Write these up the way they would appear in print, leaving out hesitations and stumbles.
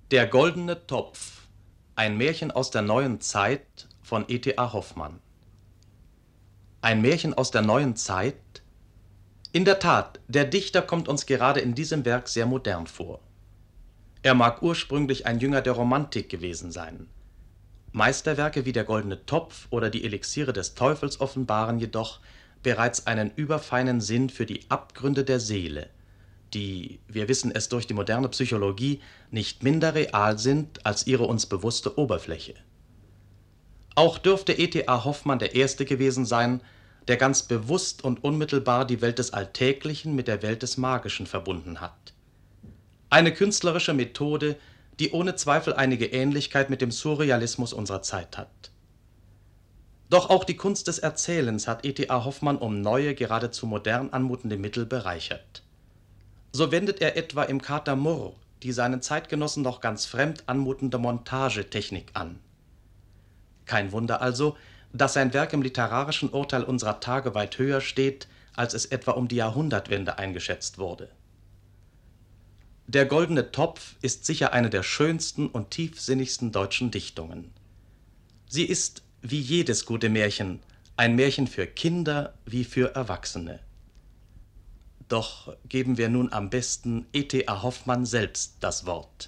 Der goldene Topf. Ein Märchen aus der neuen Zeit von E.T.A. Hoffmann. Ein Märchen aus der neuen Zeit? In der Tat, der Dichter kommt uns gerade in diesem Werk sehr modern vor. Er mag ursprünglich ein Jünger der Romantik gewesen sein. Meisterwerke wie der Goldene Topf oder die Elixiere des Teufels offenbaren jedoch bereits einen überfeinen Sinn für die Abgründe der Seele, die, wir wissen es durch die moderne Psychologie, nicht minder real sind als ihre uns bewusste Oberfläche. Auch dürfte E.T.A. Hoffmann der Erste gewesen sein, der ganz bewusst und unmittelbar die Welt des Alltäglichen mit der Welt des Magischen verbunden hat. Eine künstlerische Methode, die ohne Zweifel einige Ähnlichkeit mit dem Surrealismus unserer Zeit hat. Doch auch die Kunst des Erzählens hat E.T.A. Hoffmann um neue, geradezu modern anmutende Mittel bereichert. So wendet er etwa im Kater Murr die seinen Zeitgenossen noch ganz fremd anmutende Montagetechnik an. Kein Wunder also, dass sein Werk im literarischen Urteil unserer Tage weit höher steht, als es etwa um die Jahrhundertwende eingeschätzt wurde. Der Goldene Topf ist sicher eine der schönsten und tiefsinnigsten deutschen Dichtungen. Sie ist, wie jedes gute Märchen, ein Märchen für Kinder wie für Erwachsene. Doch geben wir nun am besten E.T.A. Hoffmann selbst das Wort.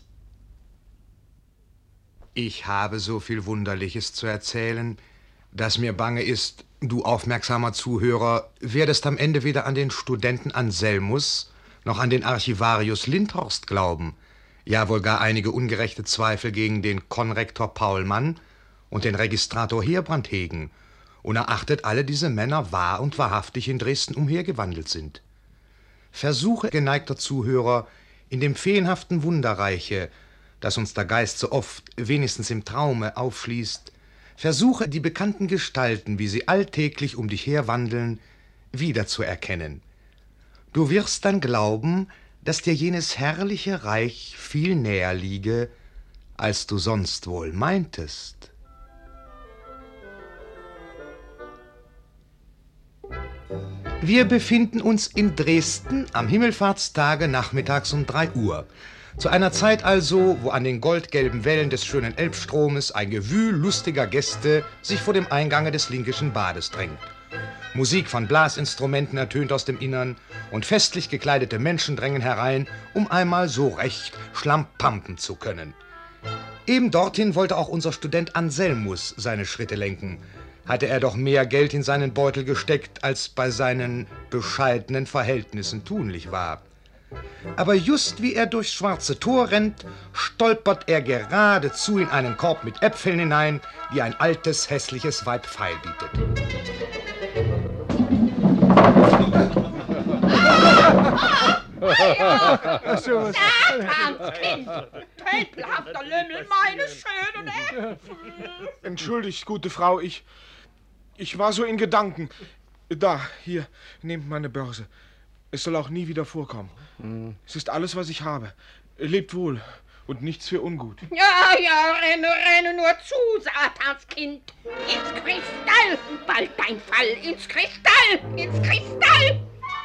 Ich habe so viel Wunderliches zu erzählen, dass mir bange ist, du aufmerksamer Zuhörer, werdest am Ende weder an den Studenten Anselmus noch an den Archivarius Lindhorst glauben, ja wohl gar einige ungerechte Zweifel gegen den Konrektor Paulmann und den Registrator Heerbrand hegen, unerachtet alle diese Männer wahr und wahrhaftig in Dresden umhergewandelt sind. Versuche, geneigter Zuhörer, in dem feenhaften Wunderreiche, das uns der Geist so oft, wenigstens im Traume, aufschließt, versuche, die bekannten Gestalten, wie sie alltäglich um dich herwandeln, wiederzuerkennen. Du wirst dann glauben, dass dir jenes herrliche Reich viel näher liege, als du sonst wohl meintest. Wir befinden uns in Dresden am Himmelfahrtstage nachmittags um 3 Uhr. Zu einer Zeit also, wo an den goldgelben Wellen des schönen Elbstromes ein Gewühl lustiger Gäste sich vor dem Eingange des Linkischen Bades drängt. Musik von Blasinstrumenten ertönt aus dem Innern und festlich gekleidete Menschen drängen herein, um einmal so recht schlampampen zu können. Eben dorthin wollte auch unser Student Anselmus seine Schritte lenken, hatte er doch mehr Geld in seinen Beutel gesteckt, als bei seinen bescheidenen Verhältnissen tunlich war. Aber just wie er durchs Schwarze Tor rennt, stolpert er geradezu in einen Korb mit Äpfeln hinein, die ein altes, hässliches Weib feil bietet. Kind! Tölpelhafter Lümmel, meine schönen Äpfel! Entschuldigt, gute Frau, ich war so in Gedanken. Da, hier, nehmt meine Börse. Es soll auch nie wieder vorkommen. Es ist alles, was ich habe. Lebt wohl und nichts für ungut. Ja, renne nur zu, Satanskind. Ins Kristall, bald dein Fall. Ins Kristall!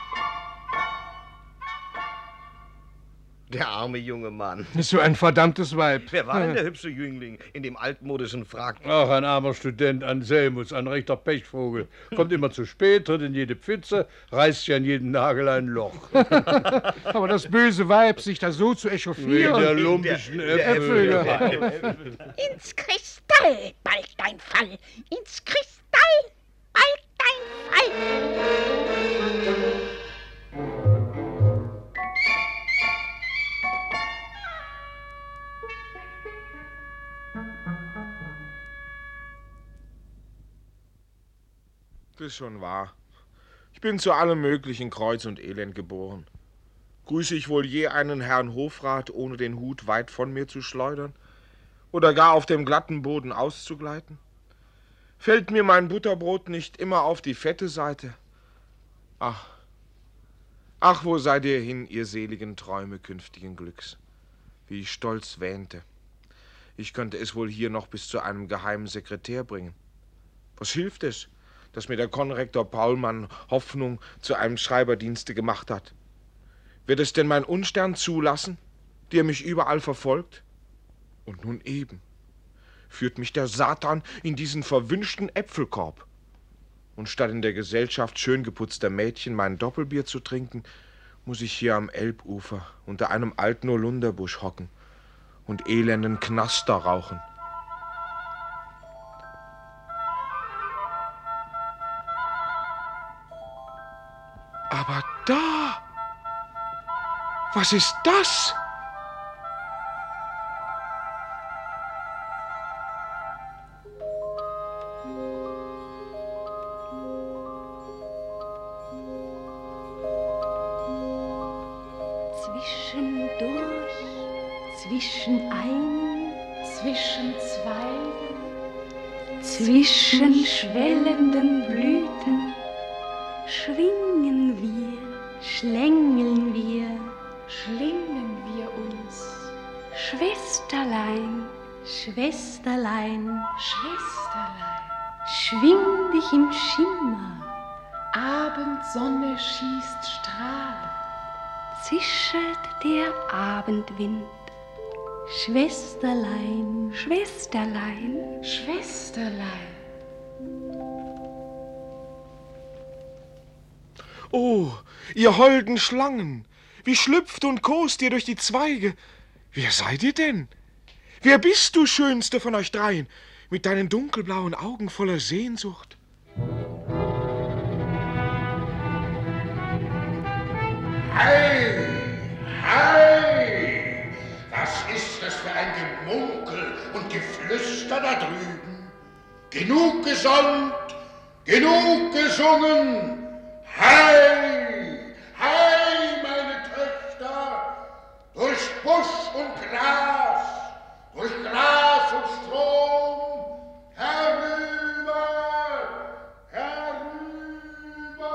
Der arme junge Mann. Ist so ein verdammtes Weib. Wer war denn der hübsche Jüngling in dem altmodischen Frack? Ach, ein armer Student Anselmus, ein rechter Pechvogel. Kommt immer zu spät, tritt in jede Pfütze, reißt sich an jedem Nagel ein Loch. Aber das böse Weib, sich da so zu echauffieren. Wegen der lumpischen Äpfel. Ins Kristall, bald dein Fall. Ins Kristall, bald dein Fall. Das ist schon wahr. Ich bin zu allem möglichen Kreuz und Elend geboren. Grüße ich wohl je einen Herrn Hofrat, ohne den Hut weit von mir zu schleudern? Oder gar auf dem glatten Boden auszugleiten? Fällt mir mein Butterbrot nicht immer auf die fette Seite? Ach, wo seid ihr hin, ihr seligen Träume künftigen Glücks? Wie ich stolz wähnte. Ich könnte es wohl hier noch bis zu einem geheimen Sekretär bringen. Was hilft es, dass mir der Konrektor Paulmann Hoffnung zu einem Schreiberdienste gemacht hat? Wird es denn mein Unstern zulassen, der mich überall verfolgt? Und nun eben führt mich der Satan in diesen verwünschten Äpfelkorb. Und statt in der Gesellschaft schön geputzter Mädchen mein Doppelbier zu trinken, muss ich hier am Elbufer unter einem alten Holunderbusch hocken und elenden Knaster rauchen. Aber da! Was ist das? Zwischendurch, zwischenein, zwischen zwei, zwischen schwellenden Blüten schwingen wir, schlängeln wir, schlingen wir uns. Schwesterlein, Schwesterlein, Schwesterlein, schwing dich im Schimmer. Abendsonne schießt Strahlen. Zischelt der Abendwind. Schwesterlein, Schwesterlein, Schwesterlein. Oh, ihr holden Schlangen, wie schlüpft und kost ihr durch die Zweige. Wer seid ihr denn? Wer bist du, schönste von euch dreien, mit deinen dunkelblauen Augen voller Sehnsucht? Hei, hei! Was ist das für ein Gemunkel und Geflüster da drüben? Genug gesonnt, genug gesungen! Hei, hei, meine Töchter! Durch Busch und Gras, durch Gras und Strom, herüber, herüber!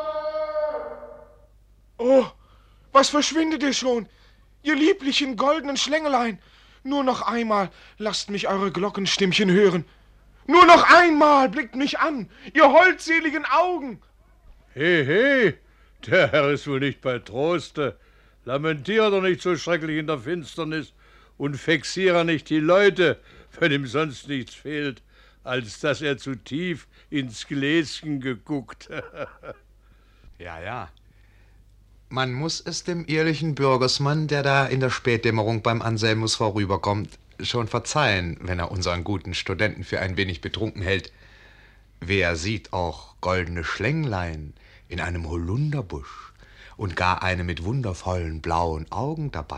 Oh, was verschwindet ihr schon? Ihr lieblichen goldenen Schlängelein! Nur noch einmal lasst mich eure Glockenstimmchen hören. Nur noch einmal blickt mich an, ihr holdseligen Augen! He, he, der Herr ist wohl nicht bei Troste. Lamentiere doch nicht so schrecklich in der Finsternis und vexiere nicht die Leute, wenn ihm sonst nichts fehlt, als dass er zu tief ins Gläschen geguckt. Ja, ja. Man muss es dem ehrlichen Bürgersmann, der da in der Spätdämmerung beim Anselmus vorüberkommt, schon verzeihen, wenn er unseren guten Studenten für ein wenig betrunken hält. Wer sieht auch goldene Schlänglein in einem Holunderbusch und gar eine mit wundervollen blauen Augen dabei?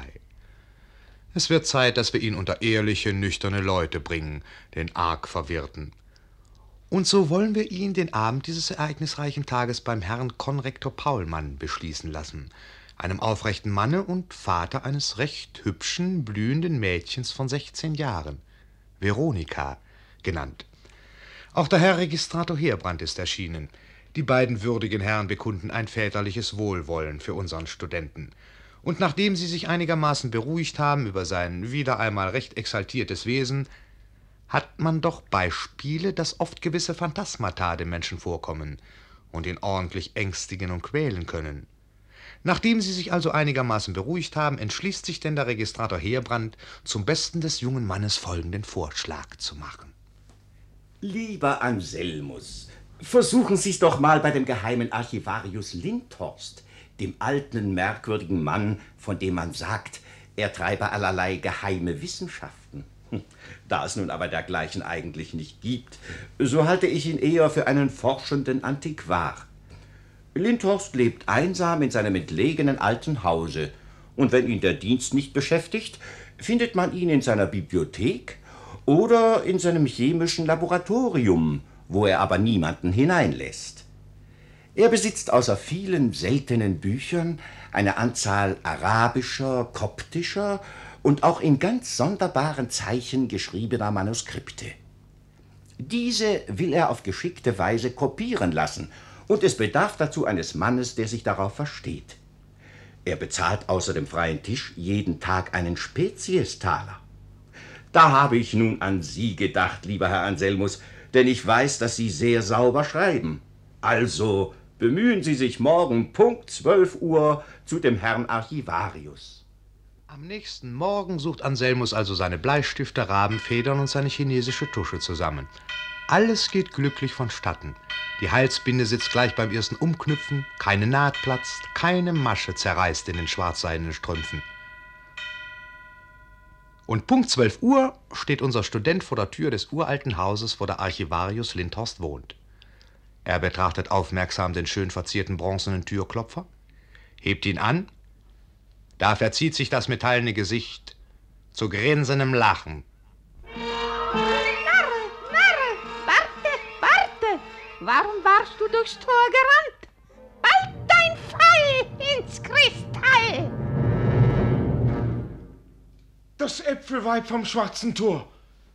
Es wird Zeit, dass wir ihn unter ehrliche, nüchterne Leute bringen, den arg Verwirrten. Und so wollen wir ihn den Abend dieses ereignisreichen Tages beim Herrn Konrektor Paulmann beschließen lassen, einem aufrechten Manne und Vater eines recht hübschen, blühenden Mädchens von 16 Jahren, Veronika genannt. Auch der Herr Registrator Heerbrand ist erschienen. Die beiden würdigen Herren bekunden ein väterliches Wohlwollen für unseren Studenten. Und nachdem sie sich einigermaßen beruhigt haben über sein wieder einmal recht exaltiertes Wesen, hat man doch Beispiele, dass oft gewisse Phantasmata dem Menschen vorkommen und ihn ordentlich ängstigen und quälen können. Nachdem sie sich also einigermaßen beruhigt haben, entschließt sich denn der Registrator Heerbrand, zum Besten des jungen Mannes folgenden Vorschlag zu machen. Lieber Anselmus, versuchen Sie es doch mal bei dem geheimen Archivarius Lindhorst, dem alten, merkwürdigen Mann, von dem man sagt, er treibe allerlei geheime Wissenschaften. Da es nun aber dergleichen eigentlich nicht gibt, so halte ich ihn eher für einen forschenden Antiquar. Lindhorst lebt einsam in seinem entlegenen alten Hause, und wenn ihn der Dienst nicht beschäftigt, findet man ihn in seiner Bibliothek oder in seinem chemischen Laboratorium, wo er aber niemanden hineinlässt. Er besitzt außer vielen seltenen Büchern eine Anzahl arabischer, koptischer und auch in ganz sonderbaren Zeichen geschriebener Manuskripte. Diese will er auf geschickte Weise kopieren lassen, und es bedarf dazu eines Mannes, der sich darauf versteht. Er bezahlt außer dem freien Tisch jeden Tag einen Speziestaler. Da habe ich nun an Sie gedacht, lieber Herr Anselmus, denn ich weiß, dass Sie sehr sauber schreiben. Also bemühen Sie sich morgen Punkt 12 Uhr zu dem Herrn Archivarius. Am nächsten Morgen sucht Anselmus also seine Bleistifte, Rabenfedern und seine chinesische Tusche zusammen. Alles geht glücklich vonstatten. Die Halsbinde sitzt gleich beim ersten Umknüpfen, keine Naht platzt, keine Masche zerreißt in den schwarzseidenen Strümpfen. Und Punkt 12 Uhr steht unser Student vor der Tür des uralten Hauses, wo der Archivarius Lindhorst wohnt. Er betrachtet aufmerksam den schön verzierten bronzenen Türklopfer, hebt ihn an, da verzieht sich das metallene Gesicht zu grinsendem Lachen. Warte! Warum warst du durchs Tor gerannt? Bald dein Fall ins Kristall! Das Äpfelweib vom Schwarzen Tor.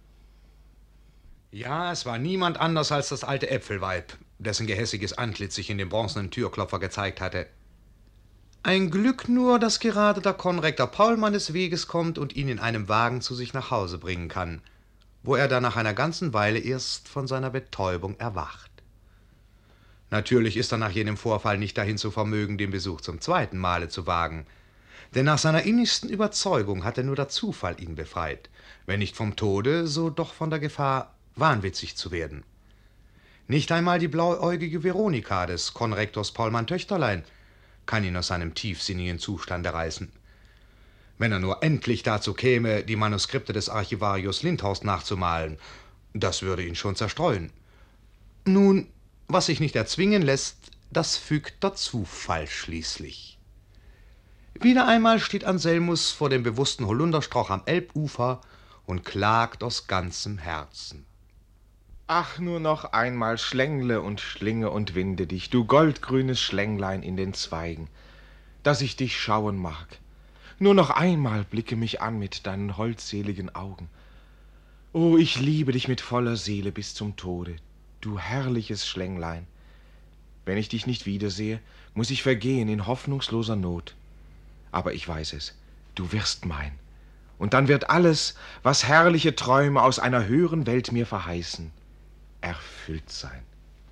Ja, es war niemand anders als das alte Äpfelweib, dessen gehässiges Antlitz sich in dem bronzenen Türklopfer gezeigt hatte. Ein Glück nur, dass gerade der Konrektor Paulmann des Weges kommt und ihn in einem Wagen zu sich nach Hause bringen kann, wo er dann nach einer ganzen Weile erst von seiner Betäubung erwacht. Natürlich ist er nach jenem Vorfall nicht dahin zu vermögen, den Besuch zum zweiten Male zu wagen, denn nach seiner innigsten Überzeugung hatte nur der Zufall ihn befreit, wenn nicht vom Tode, so doch von der Gefahr, wahnwitzig zu werden. Nicht einmal die blauäugige Veronika des Konrektors Paulmann Töchterlein kann ihn aus seinem tiefsinnigen Zustande reißen. Wenn er nur endlich dazu käme, die Manuskripte des Archivarius Lindhorst nachzumalen, das würde ihn schon zerstreuen. Nun, was sich nicht erzwingen lässt, das fügt der Zufall schließlich. Wieder einmal steht Anselmus vor dem bewussten Holunderstrauch am Elbufer und klagt aus ganzem Herzen. Ach, nur noch einmal schlängle und schlinge und winde dich, du goldgrünes Schlänglein in den Zweigen, dass ich dich schauen mag. Nur noch einmal blicke mich an mit deinen holdseligen Augen. Oh, ich liebe dich mit voller Seele bis zum Tode, du herrliches Schlänglein. Wenn ich dich nicht wiedersehe, muss ich vergehen in hoffnungsloser Not. Aber ich weiß es, du wirst mein. Und dann wird alles, was herrliche Träume aus einer höheren Welt mir verheißen, erfüllt sein.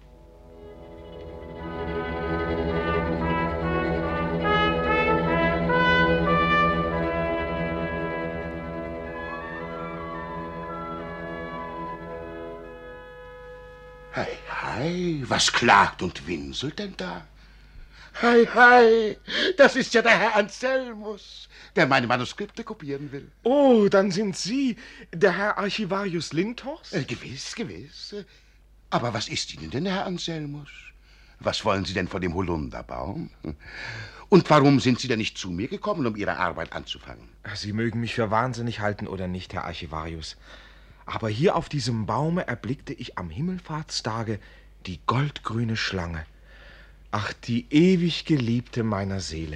Hei, hei, was klagt und winselt denn da? Hei, hei, das ist ja der Herr Anselmus, der meine Manuskripte kopieren will. Oh, dann sind Sie der Herr Archivarius Lindhorst? Gewiss, gewiss. Aber was ist Ihnen denn, Herr Anselmus? Was wollen Sie denn von dem Holunderbaum? Und warum sind Sie denn nicht zu mir gekommen, um Ihre Arbeit anzufangen? Sie mögen mich für wahnsinnig halten oder nicht, Herr Archivarius. Aber hier auf diesem Baume erblickte ich am Himmelfahrtstage die goldgrüne Schlange. Ach, die ewig Geliebte meiner Seele.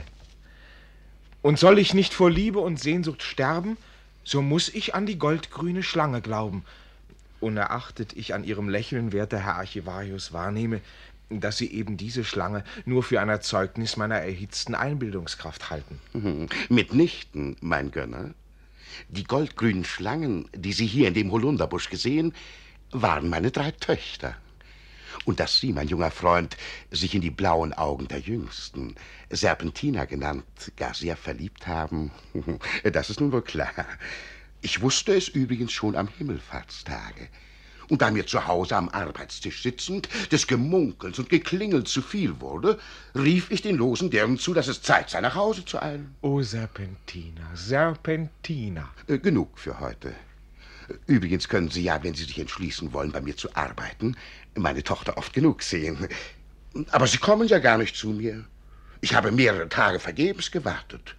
Und soll ich nicht vor Liebe und Sehnsucht sterben, so muss ich an die goldgrüne Schlange glauben. Unerachtet ich an ihrem Lächeln, werter Herr Archivarius, wahrnehme, dass Sie eben diese Schlange nur für ein Erzeugnis meiner erhitzten Einbildungskraft halten. Mitnichten, mein Gönner. Die goldgrünen Schlangen, die Sie hier in dem Holunderbusch gesehen, waren meine 3 Töchter. Und dass Sie, mein junger Freund, sich in die blauen Augen der Jüngsten, Serpentina genannt, gar sehr verliebt haben, das ist nun wohl klar. Ich wusste es übrigens schon am Himmelfahrtstage. Und da mir zu Hause am Arbeitstisch sitzend des Gemunkels und Geklingels zu viel wurde, rief ich den losen Dirnen zu, dass es Zeit sei, nach Hause zu eilen. Oh, Serpentina, Serpentina. Genug für heute. Übrigens können Sie ja, wenn Sie sich entschließen wollen, bei mir zu arbeiten, meine Tochter oft genug sehen. Aber Sie kommen ja gar nicht zu mir. Ich habe mehrere Tage vergebens gewartet.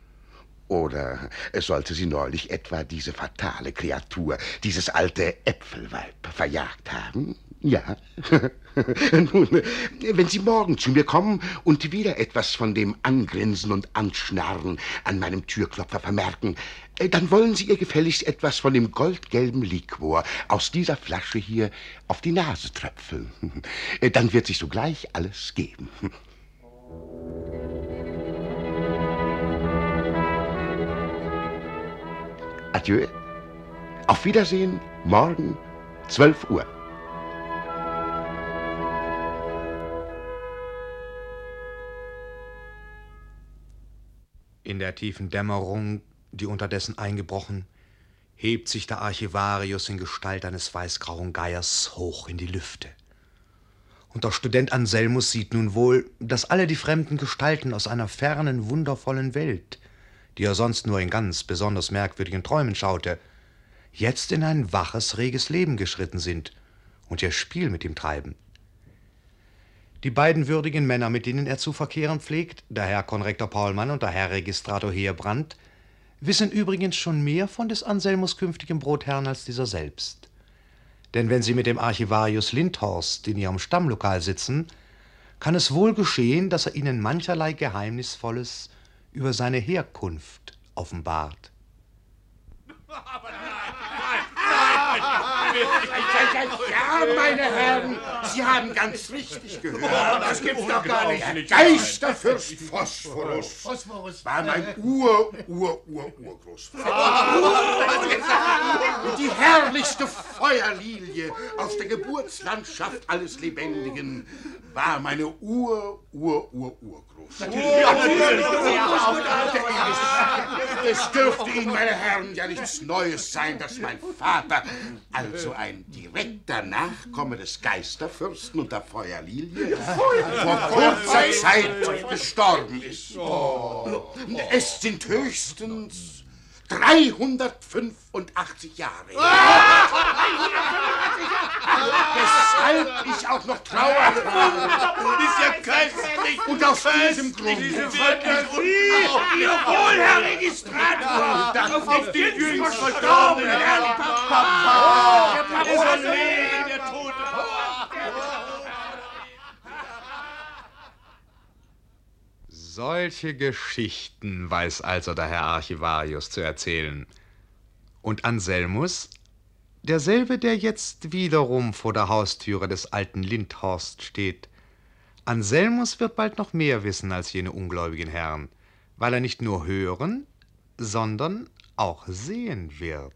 Oder sollte Sie neulich etwa diese fatale Kreatur, dieses alte Äpfelweib, verjagt haben? Ja. Nun, wenn Sie morgen zu mir kommen und wieder etwas von dem Angrinsen und Anschnarren an meinem Türklopfer vermerken, dann wollen Sie ihr gefälligst etwas von dem goldgelben Liquor aus dieser Flasche hier auf die Nase tröpfeln. Dann wird sich sogleich alles geben. Adieu. Auf Wiedersehen, morgen 12 Uhr. In der tiefen Dämmerung die unterdessen eingebrochen, hebt sich der Archivarius in Gestalt eines weißgrauen Geiers hoch in die Lüfte. Und der Student Anselmus sieht nun wohl, dass alle die fremden Gestalten aus einer fernen, wundervollen Welt, die er sonst nur in ganz besonders merkwürdigen Träumen schaute, jetzt in ein waches, reges Leben geschritten sind und ihr Spiel mit ihm treiben. Die beiden würdigen Männer, mit denen er zu verkehren pflegt, der Herr Konrektor Paulmann und der Herr Registrator Heerbrand, wissen übrigens schon mehr von des Anselmus künftigem Brotherrn als dieser selbst. Denn wenn sie mit dem Archivarius Lindhorst in ihrem Stammlokal sitzen, kann es wohl geschehen, dass er ihnen mancherlei Geheimnisvolles über seine Herkunft offenbart. Ja, meine Herren, Sie haben ganz richtig gehört. Das gibt's doch gar nicht. Der Geisterfürst Phosphorus war mein Urgroßvater. Die herrlichste Feuerlilie aus der Geburtslandschaft alles Lebendigen war meine Urgroßvater. Es dürfte Ihnen, meine Herren, ja nichts Neues sein, dass mein Vater, also ein direkter Nachkomme des Geisterfürsten und der Feuerlilie, vor kurzer Zeit gestorben ist. Es sind höchstens 385 Jahre. Weshalb ich auch noch trauere. Ist ja köstlich. Und aus diesem Grund. Diese Fantasie. Jawohl, Herr Registrator. Auf den jüngst verstorbenen Herrn Papa. Der ist ein Leben, der Tote. Solche Geschichten weiß also der Herr Archivarius zu erzählen. Und Anselmus, derselbe, der jetzt wiederum vor der Haustüre des alten Lindhorst steht, Anselmus wird bald noch mehr wissen als jene ungläubigen Herren, weil er nicht nur hören, sondern auch sehen wird.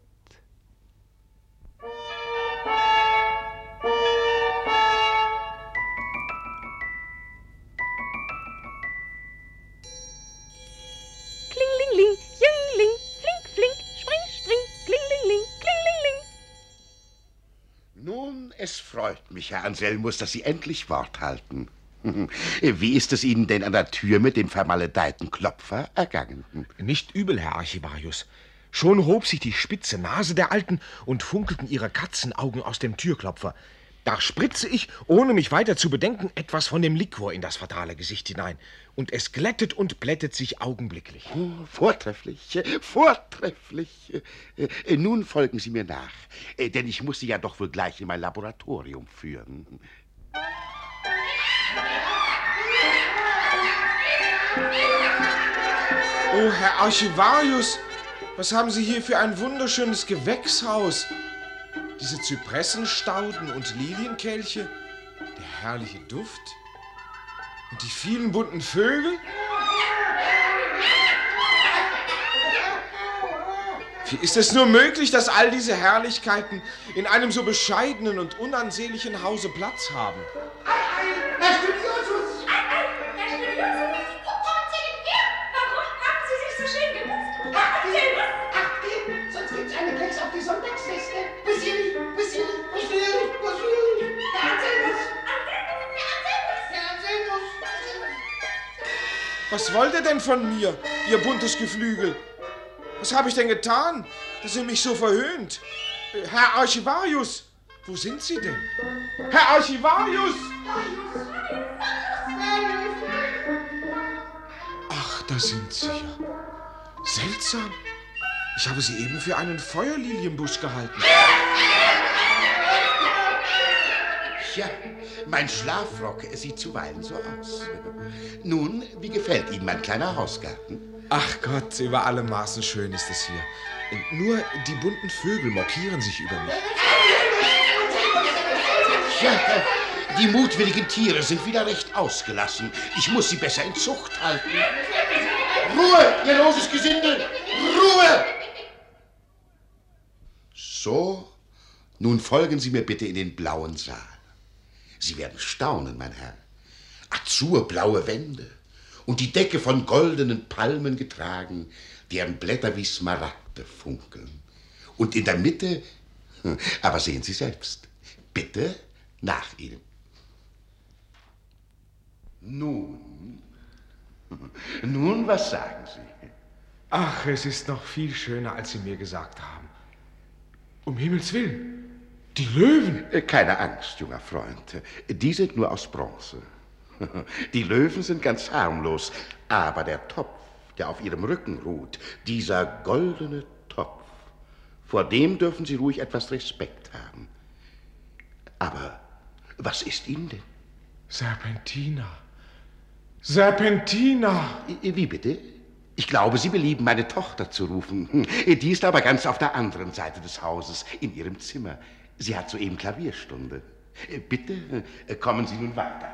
Klingling, Jüngling, flink, flink, spring, spring, klingling, klingling. Nun, es freut mich, Herr Anselmus, dass Sie endlich Wort halten. Wie ist es Ihnen denn an der Tür mit dem vermaledeiten Klopfer ergangen? Nicht übel, Herr Archivarius. Schon hob sich die spitze Nase der Alten und funkelten ihre Katzenaugen aus dem Türklopfer. Da spritze ich, ohne mich weiter zu bedenken, etwas von dem Liquor in das fatale Gesicht hinein. Und es glättet und blättet sich augenblicklich. Oh, vortrefflich, vortrefflich. Nun folgen Sie mir nach, denn ich muss Sie ja doch wohl gleich in mein Laboratorium führen. Oh, Herr Archivarius, was haben Sie hier für ein wunderschönes Gewächshaus? Diese Zypressenstauden und Lilienkelche, der herrliche Duft und die vielen bunten Vögel. Wie ist es nur möglich, dass all diese Herrlichkeiten in einem so bescheidenen und unansehnlichen Hause Platz haben? Herr Studiosus! Herr Studiosus! Kommen Sie her! Warum haben Sie sich so schön geputzt? Herr Anselmus! Ach, eben, sonst gibt's eine Klecks auf die Sonntagsfeste. Basili! Herr Anselmus! Herr Anselmus! Was wollt ihr denn von mir, ihr buntes Geflügel? Was habe ich denn getan, dass ihr mich so verhöhnt? Herr Archivarius, wo sind Sie denn? Herr Archivarius! Ach, da sind Sie ja. Seltsam. Ich habe Sie eben für einen Feuerlilienbusch gehalten. Ja, mein Schlafrock sieht zuweilen so aus. Nun, wie gefällt Ihnen mein kleiner Hausgarten? Ach Gott, über alle Maßen schön ist es hier. Nur die bunten Vögel mokieren sich über mich. Ja, die mutwilligen Tiere sind wieder recht ausgelassen. Ich muss sie besser in Zucht halten. Ruhe, ihr loses Gesindel! Ruhe! So, nun folgen Sie mir bitte in den blauen Saal. Sie werden staunen, mein Herr. Azurblaue Wände, und die Decke von goldenen Palmen getragen, deren Blätter wie Smaragde funkeln. Und in der Mitte, aber sehen Sie selbst, bitte nach ihnen. Nun, was sagen Sie? Ach, es ist noch viel schöner, als Sie mir gesagt haben. Um Himmels Willen, die Löwen. Keine Angst, junger Freund. Die sind nur aus Bronze. Die Löwen sind ganz harmlos, aber der Topf, der auf ihrem Rücken ruht, dieser goldene Topf, vor dem dürfen Sie ruhig etwas Respekt haben. Aber was ist Ihnen denn? Serpentina. Serpentina! Wie bitte? Ich glaube, Sie belieben, meine Tochter zu rufen. Die ist aber ganz auf der anderen Seite des Hauses, in ihrem Zimmer. Sie hat soeben Klavierstunde. Bitte, kommen Sie nun weiter.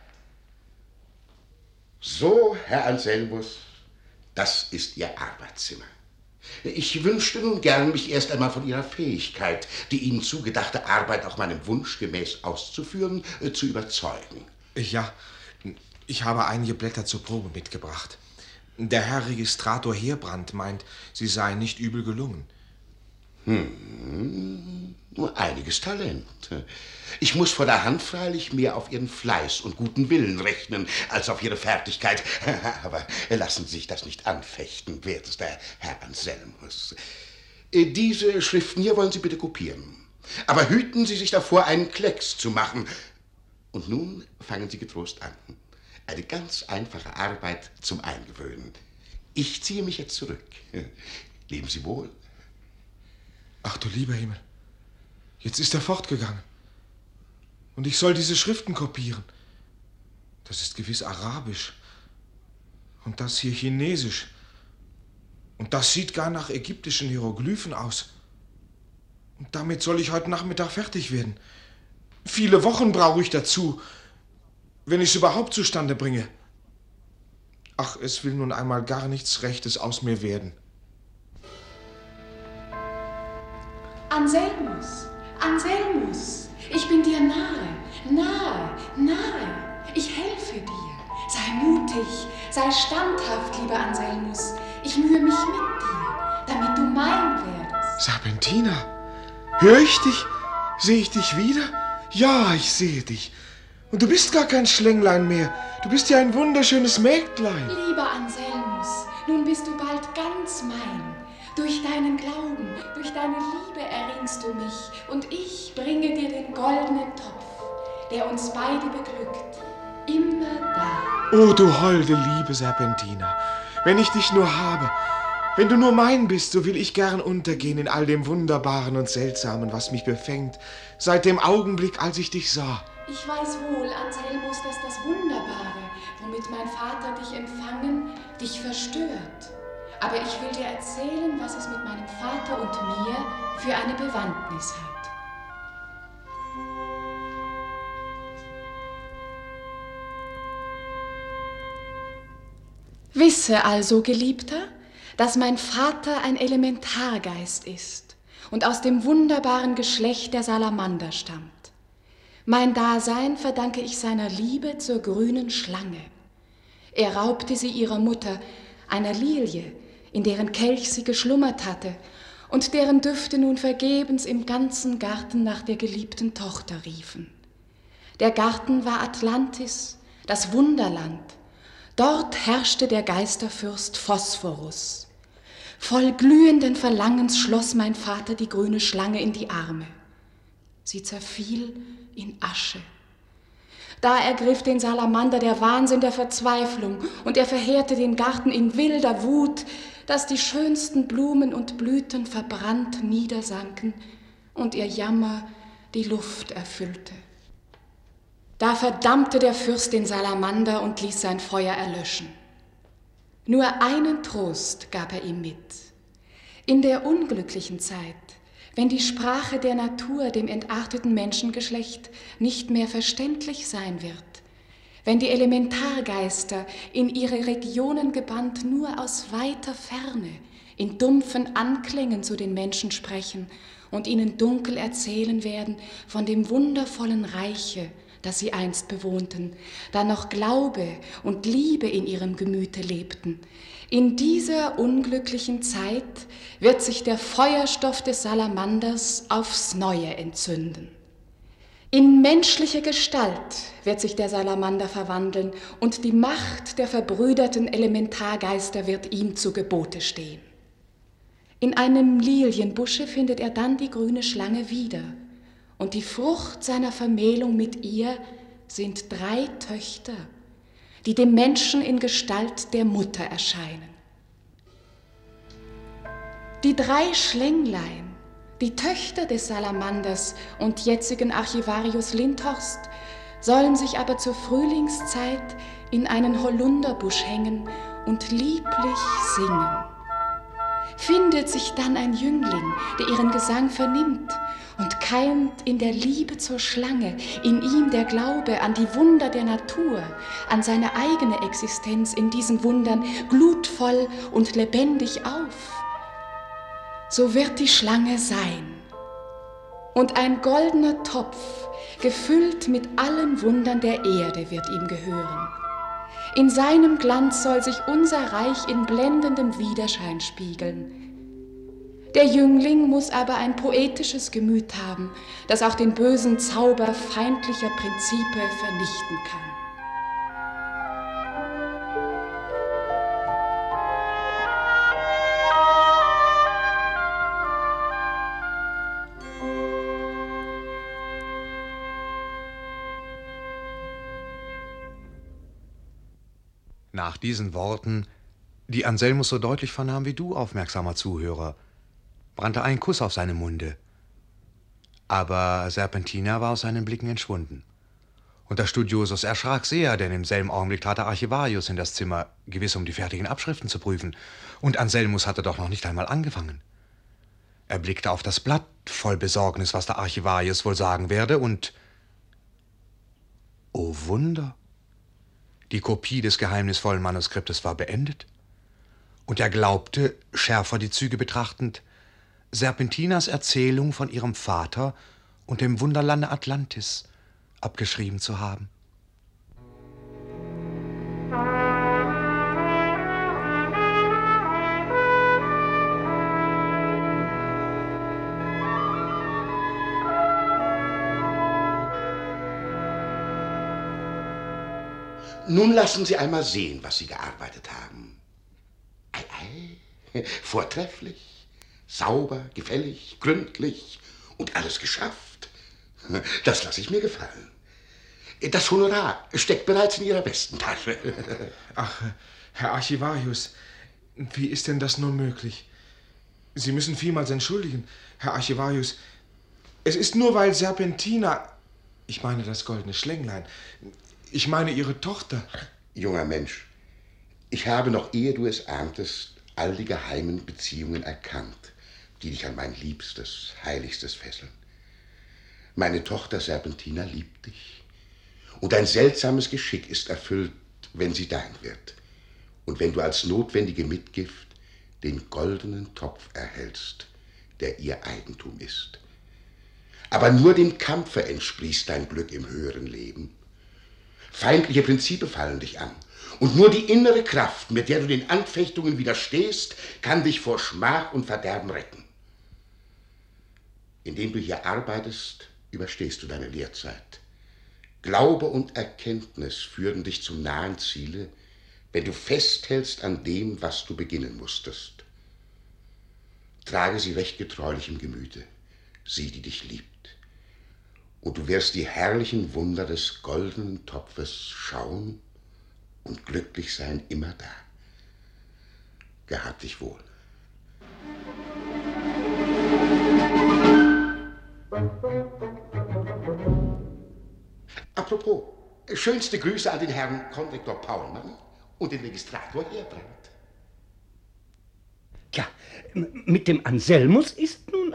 So, Herr Anselmus, das ist Ihr Arbeitszimmer. Ich wünschte nun gern, mich erst einmal von Ihrer Fähigkeit, die Ihnen zugedachte Arbeit auch meinem Wunsch gemäß auszuführen, zu überzeugen. Ja, ich habe einige Blätter zur Probe mitgebracht. Der Herr Registrator Heerbrand meint, sie seien nicht übel gelungen. Einiges Talent. Ich muss vor der Hand freilich mehr auf Ihren Fleiß und guten Willen rechnen, als auf Ihre Fertigkeit. Aber lassen Sie sich das nicht anfechten, wertester Herr Anselmus. Diese Schriften hier wollen Sie bitte kopieren. Aber hüten Sie sich davor, einen Klecks zu machen. Und nun fangen Sie getrost an. Eine ganz einfache Arbeit zum Eingewöhnen. Ich ziehe mich jetzt zurück. Leben Sie wohl. Ach du lieber Himmel, jetzt ist er fortgegangen. Und ich soll diese Schriften kopieren. Das ist gewiss Arabisch. Und das hier Chinesisch. Und das sieht gar nach ägyptischen Hieroglyphen aus. Und damit soll ich heute Nachmittag fertig werden. Viele Wochen brauche ich dazu, wenn ich es überhaupt zustande bringe. Ach, es will nun einmal gar nichts Rechtes aus mir werden. Anselmus, Anselmus, ich bin dir nahe, nahe, nahe. Ich helfe dir. Sei mutig, sei standhaft, lieber Anselmus. Ich mühe mich mit dir, damit du mein werdest. Serpentina, höre ich dich? Sehe ich dich wieder? Ja, ich sehe dich. Und du bist gar kein Schlänglein mehr. Du bist ja ein wunderschönes Mägdlein. Lieber Anselmus, nun bist du bald ganz mein. Durch deinen Glauben, durch deine Liebe erringst du mich. Und ich bringe dir den goldenen Topf, der uns beide beglückt. Immer da. Oh, du holde liebe Serpentina, wenn ich dich nur habe, wenn du nur mein bist, so will ich gern untergehen in all dem Wunderbaren und Seltsamen, was mich befängt, seit dem Augenblick, als ich dich sah. Ich weiß wohl, Anselmus, dass das Wunderbare, womit mein Vater dich empfangen, dich verstört. Aber ich will dir erzählen, was es mit meinem Vater und mir für eine Bewandtnis hat. Wisse also, Geliebter, dass mein Vater ein Elementargeist ist und aus dem wunderbaren Geschlecht der Salamander stammt. Mein Dasein verdanke ich seiner Liebe zur grünen Schlange. Er raubte sie ihrer Mutter, einer Lilie, in deren Kelch sie geschlummert hatte und deren Düfte nun vergebens im ganzen Garten nach der geliebten Tochter riefen. Der Garten war Atlantis, das Wunderland. Dort herrschte der Geisterfürst Phosphorus. Voll glühenden Verlangens schloss mein Vater die grüne Schlange in die Arme. Sie zerfiel in Asche. Da ergriff den Salamander der Wahnsinn der Verzweiflung und er verheerte den Garten in wilder Wut, dass die schönsten Blumen und Blüten verbrannt niedersanken und ihr Jammer die Luft erfüllte. Da verdammte der Fürst den Salamander und ließ sein Feuer erlöschen. Nur einen Trost gab er ihm mit. In der unglücklichen Zeit, wenn die Sprache der Natur dem entarteten Menschengeschlecht nicht mehr verständlich sein wird, wenn die Elementargeister in ihre Regionen gebannt nur aus weiter Ferne in dumpfen Anklängen zu den Menschen sprechen und ihnen dunkel erzählen werden von dem wundervollen Reiche, das sie einst bewohnten, da noch Glaube und Liebe in ihrem Gemüte lebten. In dieser unglücklichen Zeit wird sich der Feuerstoff des Salamanders aufs Neue entzünden. In menschliche Gestalt wird sich der Salamander verwandeln und die Macht der verbrüderten Elementargeister wird ihm zu Gebote stehen. In einem Lilienbusche findet er dann die grüne Schlange wieder und die Frucht seiner Vermählung mit ihr sind 3 Töchter, die dem Menschen in Gestalt der Mutter erscheinen. Die 3 Schlänglein, die Töchter des Salamanders und jetzigen Archivarius Lindhorst, sollen sich aber zur Frühlingszeit in einen Holunderbusch hängen und lieblich singen. Findet sich dann ein Jüngling, der ihren Gesang vernimmt und keimt in der Liebe zur Schlange, in ihm der Glaube an die Wunder der Natur, an seine eigene Existenz in diesen Wundern glutvoll und lebendig auf, so wird die Schlange sein. Und ein goldener Topf, gefüllt mit allen Wundern der Erde, wird ihm gehören. In seinem Glanz soll sich unser Reich in blendendem Widerschein spiegeln. Der Jüngling muss aber ein poetisches Gemüt haben, das auch den bösen Zauber feindlicher Prinzipe vernichten kann. Nach diesen Worten, die Anselmus so deutlich vernahm wie du, aufmerksamer Zuhörer, brannte ein Kuss auf seinem Munde. Aber Serpentina war aus seinen Blicken entschwunden. Und der Studiosus erschrak sehr, denn im selben Augenblick trat der Archivarius in das Zimmer, gewiss um die fertigen Abschriften zu prüfen. Und Anselmus hatte doch noch nicht einmal angefangen. Er blickte auf das Blatt, voll Besorgnis, was der Archivarius wohl sagen werde, und oh Wunder! Die Kopie des geheimnisvollen Manuskriptes war beendet. Und er glaubte, schärfer die Züge betrachtend, Serpentinas Erzählung von ihrem Vater und dem Wunderlande Atlantis abgeschrieben zu haben. Nun lassen Sie einmal sehen, was Sie gearbeitet haben. Ei, ei, vortrefflich, sauber, gefällig, gründlich und alles geschafft. Das lasse ich mir gefallen. Das Honorar steckt bereits in Ihrer Westentasche. Ach, Herr Archivarius, wie ist denn das nur möglich? Sie müssen vielmals entschuldigen, Herr Archivarius. Es ist nur, weil Serpentina, ich meine das goldene Schlänglein, ich meine Ihre Tochter. Junger Mensch, ich habe noch ehe du es ahntest, all die geheimen Beziehungen erkannt, die dich an mein Liebstes, Heiligstes fesseln. Meine Tochter Serpentina liebt dich. Und ein seltsames Geschick ist erfüllt, wenn sie dein wird. Und wenn du als notwendige Mitgift den goldenen Topf erhältst, der ihr Eigentum ist. Aber nur dem Kampfe entsprießt dein Glück im höheren Leben. Feindliche Prinzipe fallen dich an. Und nur die innere Kraft, mit der du den Anfechtungen widerstehst, kann dich vor Schmach und Verderben retten. Indem du hier arbeitest, überstehst du deine Lehrzeit. Glaube und Erkenntnis führen dich zum nahen Ziele, wenn du festhältst an dem, was du beginnen musstest. Trage sie recht getreulich im Gemüte, sie, die dich liebt. Und du wirst die herrlichen Wunder des goldenen Topfes schauen und glücklich sein immer da. Gehab dich wohl. Apropos, schönste Grüße an den Herrn Konrektor Paulmann und den Registrator Heerbrand. Ja, mit dem Anselmus ist nun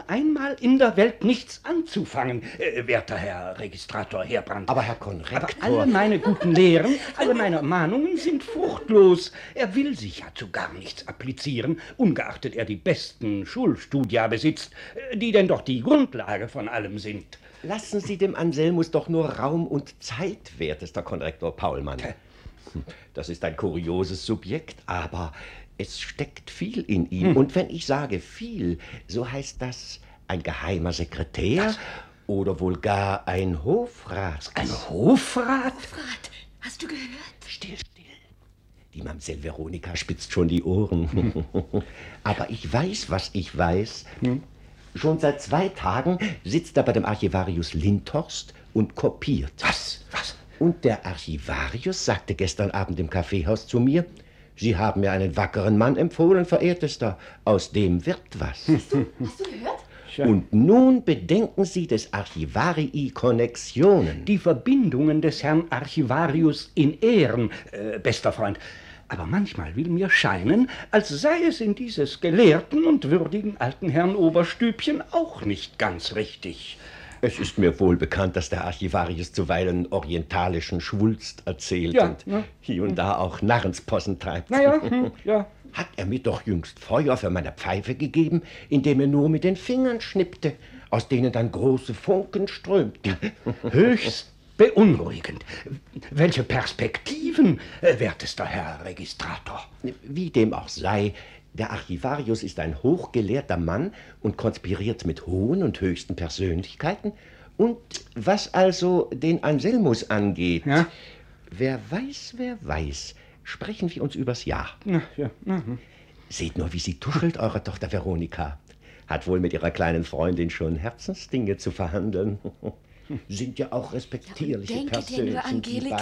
einmal in der Welt nichts anzufangen, werter Herr Registrator Heerbrand. Aber Herr Konrektor... Aber alle meine guten Lehren, alle meine Mahnungen sind fruchtlos. Er will sich ja zu gar nichts applizieren, ungeachtet er die besten Schulstudia besitzt, die denn doch die Grundlage von allem sind. Lassen Sie dem Anselmus doch nur Raum und Zeit, wertester Konrektor Paulmann. Das ist ein kurioses Subjekt, aber es steckt viel in ihm. Und wenn ich sage viel, so heißt das ein geheimer Sekretär oder wohl gar ein Hofrat. Ein Hofrat? Hofrat, hast du gehört? Still. Die Mamsell Veronika spitzt schon die Ohren. Aber ich weiß, was ich weiß. Schon seit 2 Tagen sitzt er bei dem Archivarius Lindhorst und kopiert. Was? Und der Archivarius sagte gestern Abend im Kaffeehaus zu mir, Sie haben mir einen wackeren Mann empfohlen, verehrtester. Aus dem wird was. Hast du gehört? Und nun bedenken Sie des Archivarii Konnexionen. Die Verbindungen des Herrn Archivarius in Ehren, bester Freund. Aber manchmal will mir scheinen, als sei es in dieses gelehrten und würdigen alten Herrn Oberstübchen auch nicht ganz richtig. Es ist mir wohl bekannt, dass der Archivarius zuweilen orientalischen Schwulst erzählt und hier und da auch Narrenspossen treibt. Ja. Hat er mir doch jüngst Feuer für meine Pfeife gegeben, indem er nur mit den Fingern schnippte, aus denen dann große Funken strömten. Höchst beunruhigend. Welche Perspektiven, wertester Herr Registrator? Wie dem auch sei, der Archivarius ist ein hochgelehrter Mann und konspiriert mit hohen und höchsten Persönlichkeiten. Und was also den Anselmus angeht, wer weiß, sprechen wir uns übers Jahr. Seht nur, wie sie tuschelt, eure Tochter Veronika. Hat wohl mit ihrer kleinen Freundin schon Herzensdinge zu verhandeln. Sind ja auch respektierliche Denke dir nur, Angelika.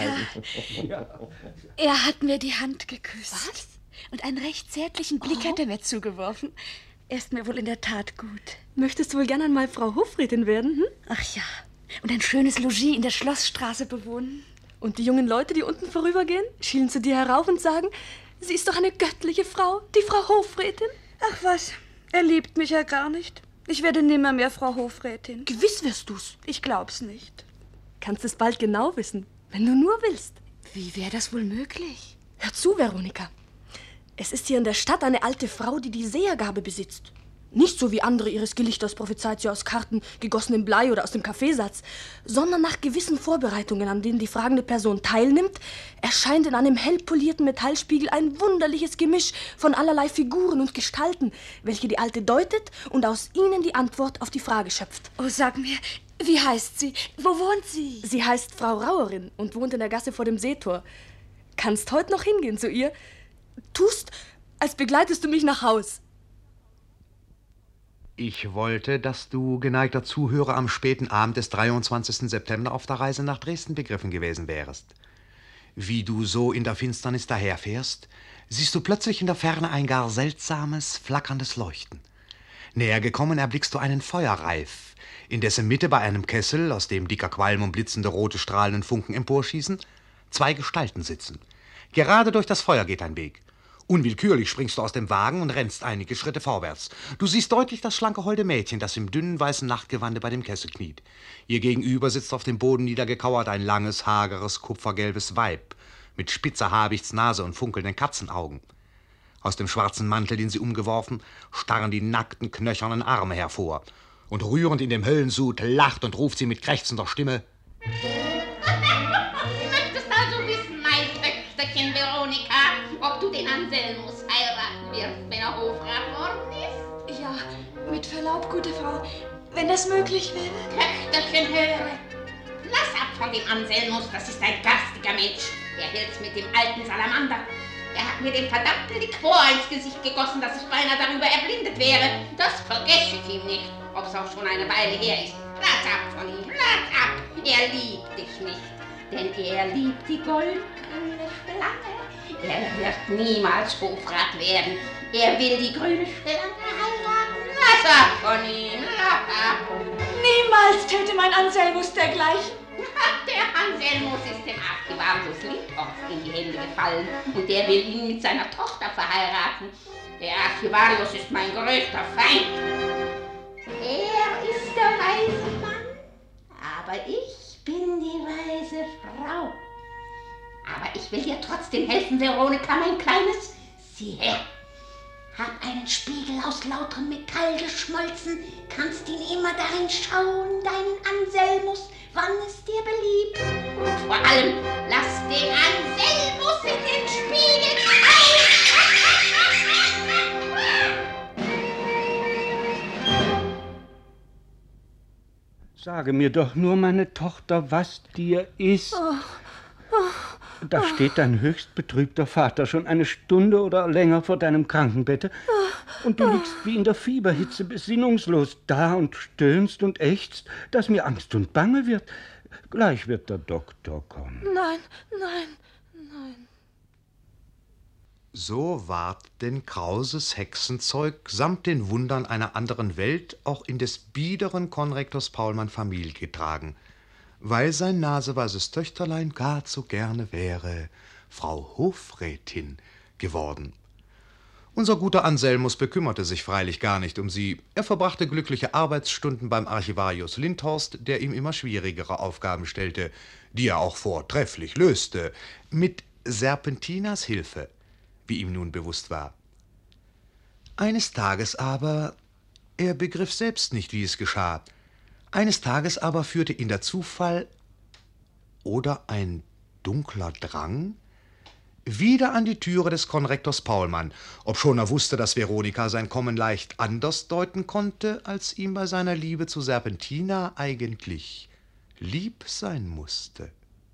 Er hat mir die Hand geküsst. Was? Und einen recht zärtlichen Blick hat er mir zugeworfen. Er ist mir wohl in der Tat gut. Möchtest du wohl gern einmal Frau Hofrätin werden? Hm? Ach ja, und ein schönes Logis in der Schlossstraße bewohnen. Und die jungen Leute, die unten vorübergehen, schielen zu dir herauf und sagen, sie ist doch eine göttliche Frau, die Frau Hofrätin. Ach was, er liebt mich ja gar nicht. Ich werde nimmermehr Frau Hofrätin. Gewiss wirst du's. Ich glaub's nicht. Kannst es bald genau wissen, wenn du nur willst. Wie wäre das wohl möglich? Hör zu, Veronika. Es ist hier in der Stadt eine alte Frau, die die Sehergabe besitzt. Nicht so wie andere ihres Gelichters prophezeit sie aus Karten, gegossenem Blei oder aus dem Kaffeesatz, sondern nach gewissen Vorbereitungen, an denen die fragende Person teilnimmt, erscheint in einem hell polierten Metallspiegel ein wunderliches Gemisch von allerlei Figuren und Gestalten, welche die Alte deutet und aus ihnen die Antwort auf die Frage schöpft. Oh, sag mir, wie heißt sie? Wo wohnt sie? Sie heißt Frau Rauerin und wohnt in der Gasse vor dem Seetor. Kannst heute noch hingehen zu ihr? Tust, als begleitest du mich nach Haus. Ich wollte, dass du, geneigter Zuhörer, am späten Abend des 23. September auf der Reise nach Dresden begriffen gewesen wärest. Wie du so in der Finsternis daherfährst, siehst du plötzlich in der Ferne ein gar seltsames, flackerndes Leuchten. Näher gekommen erblickst du einen Feuerreif, in dessen Mitte bei einem Kessel, aus dem dicker Qualm und blitzende rote Strahlen und Funken emporschießen, 2 Gestalten sitzen. Gerade durch das Feuer geht ein Weg. Unwillkürlich springst du aus dem Wagen und rennst einige Schritte vorwärts. Du siehst deutlich das schlanke, holde Mädchen, das im dünnen, weißen Nachtgewande bei dem Kessel kniet. Ihr gegenüber sitzt auf dem Boden niedergekauert ein langes, hageres, kupfergelbes Weib mit spitzer Habichtsnase und funkelnden Katzenaugen. Aus dem schwarzen Mantel, den sie umgeworfen, starren die nackten, knöchernen Arme hervor. Und rührend in dem Höllensud lacht und ruft sie mit krächzender Stimme: Möchtest also wissen, mein Töchterchen Veronika, ob du den Anselmus heiraten wirst, wenn er Hofrat worden ist? Ja, mit Verlaub, gute Frau, wenn das möglich wäre. Töchterchen, höre. Lass ab von dem Anselmus, das ist ein garstiger Mensch. Er hält's mit dem alten Salamander. Er hat mir den verdammten Liquor ins Gesicht gegossen, dass ich beinahe darüber erblindet wäre. Das vergesse ich ihm nicht, ob's auch schon eine Weile her ist. Lass ab von ihm, lass ab. Er liebt dich nicht, denn er liebt die goldene Schlange. Er wird niemals Hofrat werden. Er will die grüne Schlange heiraten. Lass ab von ihm, lass ab. Niemals täte mein Anselmus dergleichen. Der Anselmus ist dem Archivarius Lindhorst in die Hände gefallen und der will ihn mit seiner Tochter verheiraten. Der Archivarius ist mein größter Feind. Er ich will dir trotzdem helfen, Veronika, mein Kleines. Sieh her. Hab einen Spiegel aus lauterem Metall geschmolzen. Kannst ihn immer darin schauen, deinen Anselmus, wann es dir beliebt. Und vor allem, lass den Anselmus in den Spiegel schauen. Sage mir doch nur, meine Tochter, was dir ist. Da steht dein höchst betrübter Vater schon eine Stunde oder länger vor deinem Krankenbette und du liegst wie in der Fieberhitze besinnungslos da und stöhnst und ächzt, dass mir Angst und Bange wird. Gleich wird der Doktor kommen. Nein, nein, nein. So ward denn Krauses Hexenzeug samt den Wundern einer anderen Welt auch in des biederen Konrektors Paulmann Familie getragen, weil sein naseweises Töchterlein gar zu gerne wäre Frau Hofrätin geworden. Unser guter Anselmus bekümmerte sich freilich gar nicht um sie. Er verbrachte glückliche Arbeitsstunden beim Archivarius Lindhorst, der ihm immer schwierigere Aufgaben stellte, die er auch vortrefflich löste, mit Serpentinas Hilfe, wie ihm nun bewusst war. Eines Tages aber, er begriff selbst nicht, wie es geschah, eines Tages aber führte ihn der Zufall oder ein dunkler Drang wieder an die Türe des Konrektors Paulmann, obschon er wusste, dass Veronika sein Kommen leicht anders deuten konnte, als ihm bei seiner Liebe zu Serpentina eigentlich lieb sein musste.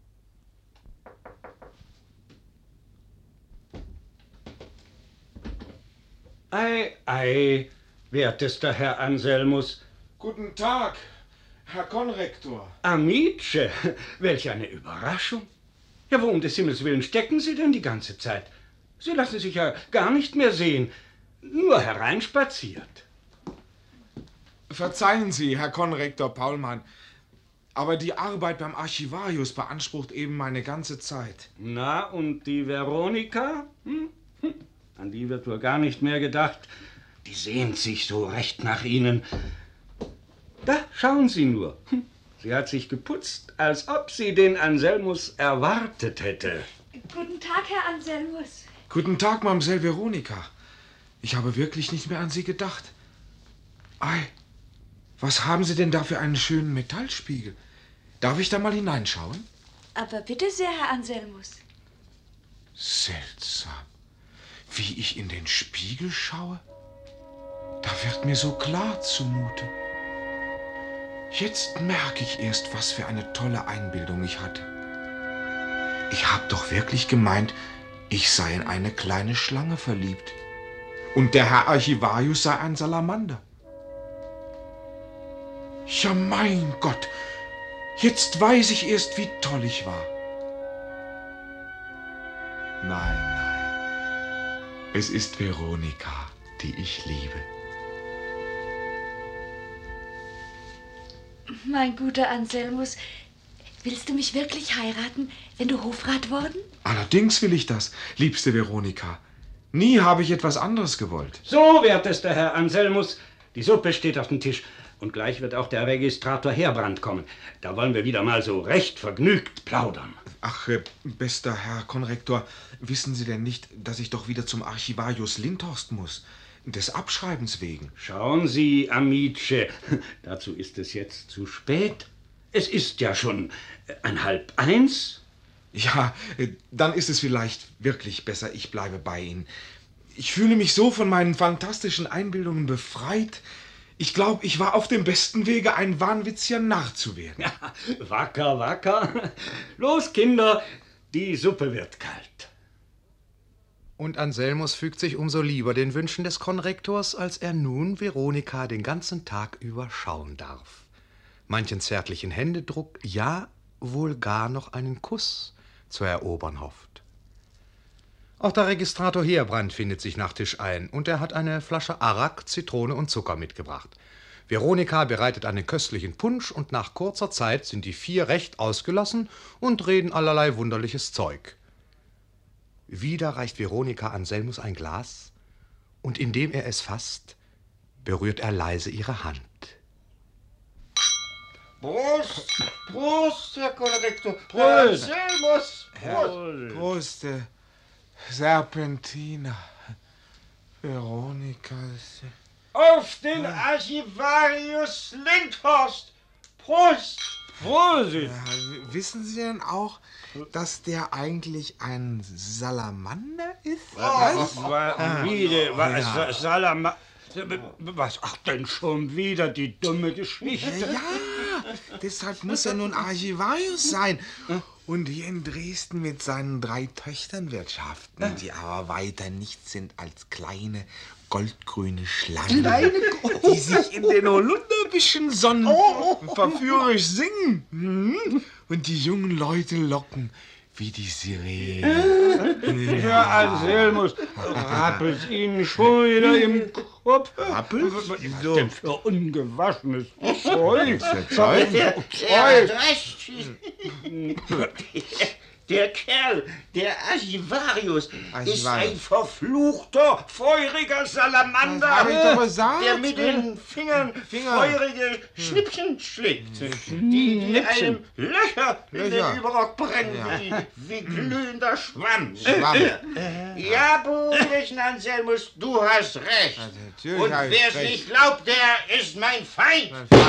Ei, ei, wertester Herr Anselmus. Guten Tag, Herr Konrektor. Amice, welch eine Überraschung. Ja, wo um des Himmels Willen stecken Sie denn die ganze Zeit? Sie lassen sich ja gar nicht mehr sehen, nur hereinspaziert. Verzeihen Sie, Herr Konrektor Paulmann, aber die Arbeit beim Archivarius beansprucht eben meine ganze Zeit. Na, und die Veronika? An die wird wohl gar nicht mehr gedacht. Die sehnt sich so recht nach Ihnen. Da, schauen Sie nur. Sie hat sich geputzt, als ob sie den Anselmus erwartet hätte. Guten Tag, Herr Anselmus. Guten Tag, Mamsell Veronika. Ich habe wirklich nicht mehr an Sie gedacht. Ei, was haben Sie denn da für einen schönen Metallspiegel? Darf ich da mal hineinschauen? Aber bitte sehr, Herr Anselmus. Seltsam. Wie ich in den Spiegel schaue, da wird mir so klar zumute. Jetzt merke ich erst, was für eine tolle Einbildung ich hatte. Ich habe doch wirklich gemeint, ich sei in eine kleine Schlange verliebt. Und der Herr Archivarius sei ein Salamander. Ja, mein Gott, jetzt weiß ich erst, wie toll ich war. Nein, nein, es ist Veronika, die ich liebe. Mein guter Anselmus, willst du mich wirklich heiraten, wenn du Hofrat worden? Allerdings will ich das, liebste Veronika. Nie habe ich etwas anderes gewollt. So, wertester Herr Anselmus, die Suppe steht auf dem Tisch. Und gleich wird auch der Registrator Heerbrand kommen. Da wollen wir wieder mal so recht vergnügt plaudern. Ach, bester Herr Konrektor, wissen Sie denn nicht, dass ich doch wieder zum Archivarius Lindhorst muss? Des Abschreibens wegen. Schauen Sie, Amice, dazu ist es jetzt zu spät. Es ist ja schon 12:30. Ja, dann ist es vielleicht wirklich besser, ich bleibe bei Ihnen. Ich fühle mich so von meinen fantastischen Einbildungen befreit. Ich glaube, ich war auf dem besten Wege, ein wahnwitziger Narr zu werden. Ja, wacker, wacker. Los, Kinder, die Suppe wird kalt. Und Anselmus fügt sich umso lieber den Wünschen des Konrektors, als er nun Veronika den ganzen Tag über schauen darf. Manchen zärtlichen Händedruck, ja, wohl gar noch einen Kuss zu erobern hofft. Auch der Registrator Heerbrand findet sich nach Tisch ein, und er hat eine Flasche Arak, Zitrone und Zucker mitgebracht. Veronika bereitet einen köstlichen Punsch, und nach kurzer Zeit sind die 4 recht ausgelassen und reden allerlei wunderliches Zeug. Wieder reicht Veronika Anselmus ein Glas, und indem er es fasst, berührt er leise ihre Hand. Prost, Herr Konrektor. Prost. Anselmus. Prost, Serpentina. Veronika. Auf den Archivarius Lindhorst. Prost. Vorsicht! Wissen Sie denn auch, dass der eigentlich ein Salamander ist? Was? Salamander? Was? Ach, denn schon wieder die dumme Geschichte. Ja, deshalb muss er nun Archivarius sein. Und hier in Dresden mit seinen 3 Töchtern wirtschaften, die aber weiter nichts sind als kleine, goldgrüne Schlangen, die sich in den Holunderbüschen sonnen, verführerisch singen und die jungen Leute locken wie die Sirene. Herr Anselmus, rappelt Ihnen schon wieder im Kopf? Rappelt? Was denn für ungewaschenes Zeug? Der Kerl, der Archivarius, ist ein verfluchter, feuriger Salamander, Das hab ich doch gesagt. der mit den Fingern feurige Schnippchen schlägt, die einem Löcher in den Überrock brennen, wie glühender Schwamm. Ja, Brüderchen Anselmus, du hast recht. Und wer es nicht glaubt, der ist mein Feind.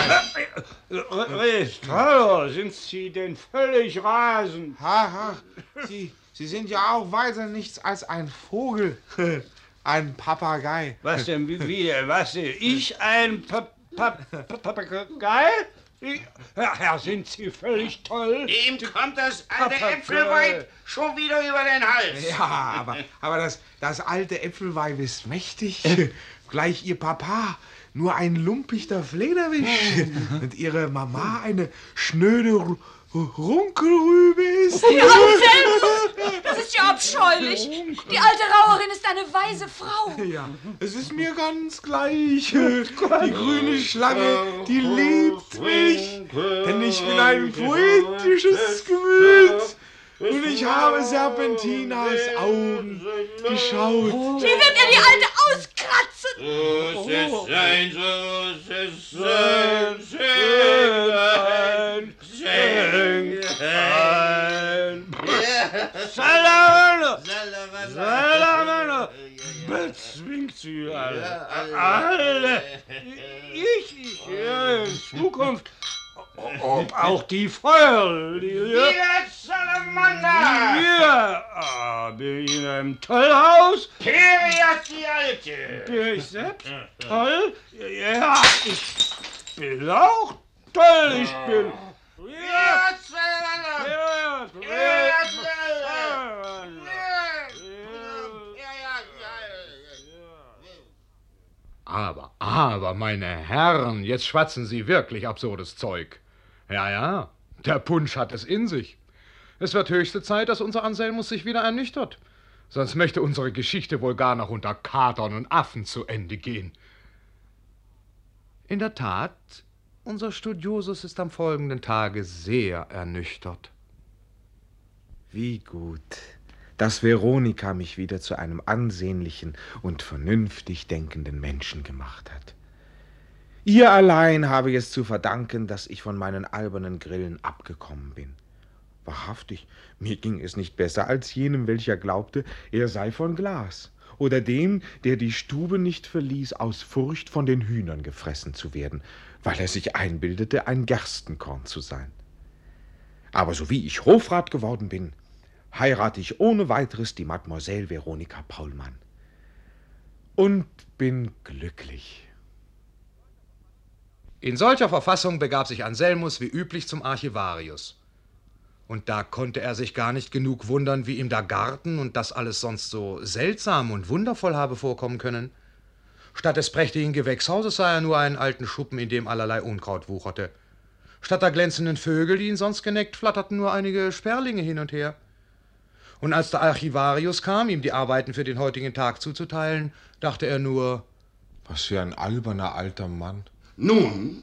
Registrator, sind Sie denn völlig rasend? Sie sind ja auch weiter nichts als ein Vogel, ein Papagei. Was denn, wie, was? Ich ein Papagei? Herr, sind Sie völlig toll? Ihm kommt das alte Äpfelweib schon wieder über den Hals. Ja, aber das alte Äpfelweib ist mächtig. Gleich ihr Papa nur ein lumpichter Flederwisch und ihre Mama eine schnöde Runkelrübe ist. Ja, Anselmus, das ist ja abscheulich. Die alte Rauerin ist eine weise Frau. Ja, es ist mir ganz gleich. Die grüne Schlange, die liebt mich, denn ich bin ein poetisches Gemüt. Und ich habe Serpentinas Augen geschaut. Sie wird ihr die alte auskratzen. So ist sein, so ist sein. Salamander! Bezwingt sie alle. Alle. Ich, in Zukunft. Ob auch die Feuerlilie. Ihr Salamander! Ja, bin ich in einem Tollhaus? Periat die Alte! Bin ich selbst toll? Ja, ich bin auch toll. Ich bin... Ihr Salamander! Periat Aber, meine Herren, jetzt schwatzen Sie wirklich absurdes Zeug. Ja, der Punsch hat es in sich. Es wird höchste Zeit, dass unser Anselmus sich wieder ernüchtert. Sonst möchte unsere Geschichte wohl gar noch unter Katern und Affen zu Ende gehen. In der Tat, unser Studiosus ist am folgenden Tage sehr ernüchtert. Wie gut, dass Veronika mich wieder zu einem ansehnlichen und vernünftig denkenden Menschen gemacht hat. Ihr allein habe ich es zu verdanken, dass ich von meinen albernen Grillen abgekommen bin. Wahrhaftig, mir ging es nicht besser als jenem, welcher glaubte, er sei von Glas, oder dem, der die Stube nicht verließ, aus Furcht, von den Hühnern gefressen zu werden, weil er sich einbildete, ein Gerstenkorn zu sein. Aber so wie ich Hofrat geworden bin, heirate ich ohne weiteres die Mademoiselle Veronika Paulmann. Und bin glücklich. In solcher Verfassung begab sich Anselmus wie üblich zum Archivarius. Und da konnte er sich gar nicht genug wundern, wie ihm der Garten und das alles sonst so seltsam und wundervoll habe vorkommen können. Statt des prächtigen Gewächshauses sah er nur einen alten Schuppen, in dem allerlei Unkraut wucherte. Statt der glänzenden Vögel, die ihn sonst geneckt, flatterten nur einige Sperlinge hin und her. Und als der Archivarius kam, ihm die Arbeiten für den heutigen Tag zuzuteilen, dachte er nur, was für ein alberner alter Mann. Nun,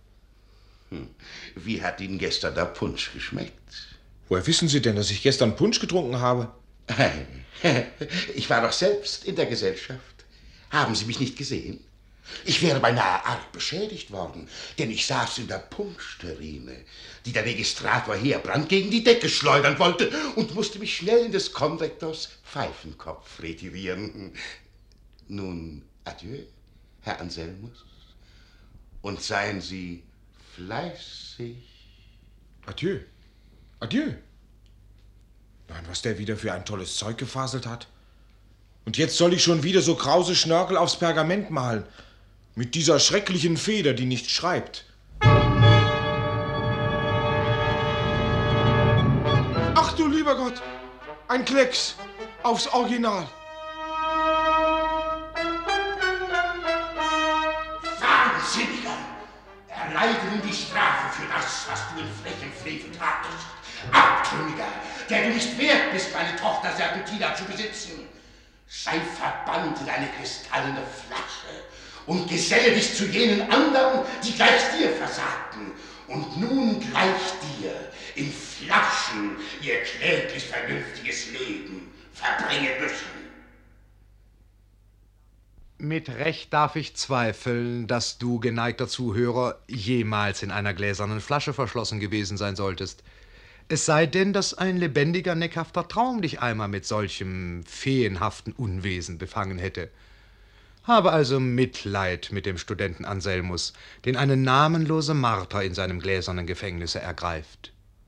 wie hat Ihnen gestern der Punsch geschmeckt? Woher wissen Sie denn, dass ich gestern Punsch getrunken habe? Ich war doch selbst in der Gesellschaft. Haben Sie mich nicht gesehen? Ich wäre beinahe arg beschädigt worden, denn ich saß in der Punschterrine, die der Registrator Heerbrand gegen die Decke schleudern wollte und musste mich schnell in des Konrektors Pfeifenkopf retirieren. Nun, adieu, Herr Anselmus, und seien Sie fleißig. Adieu. Adieu. Nein, was der wieder für ein tolles Zeug gefaselt hat. Und jetzt soll ich schon wieder so krause Schnörkel aufs Pergament malen. Mit dieser schrecklichen Feder, die nicht schreibt. Ach du lieber Gott, ein Klecks aufs Original. Wahnsinniger! Erleide nun die Strafe für das, was du in frechem Frevel tatest. Abtrünniger, der du nicht wert bist, meine Tochter Serpentina zu besitzen. Sei verbannt in eine kristallene Flasche und geselle dich zu jenen anderen, die gleich dir versagten und nun gleich dir in Flaschen ihr kläglich vernünftiges Leben verbringen müssen. Mit Recht darf ich zweifeln, dass du, geneigter Zuhörer, jemals in einer gläsernen Flasche verschlossen gewesen sein solltest. Es sei denn, dass ein lebendiger, neckhafter Traum dich einmal mit solchem feenhaften Unwesen befangen hätte. Habe also Mitleid mit dem Studenten Anselmus, den eine namenlose Marter in seinem gläsernen Gefängnisse ergreift.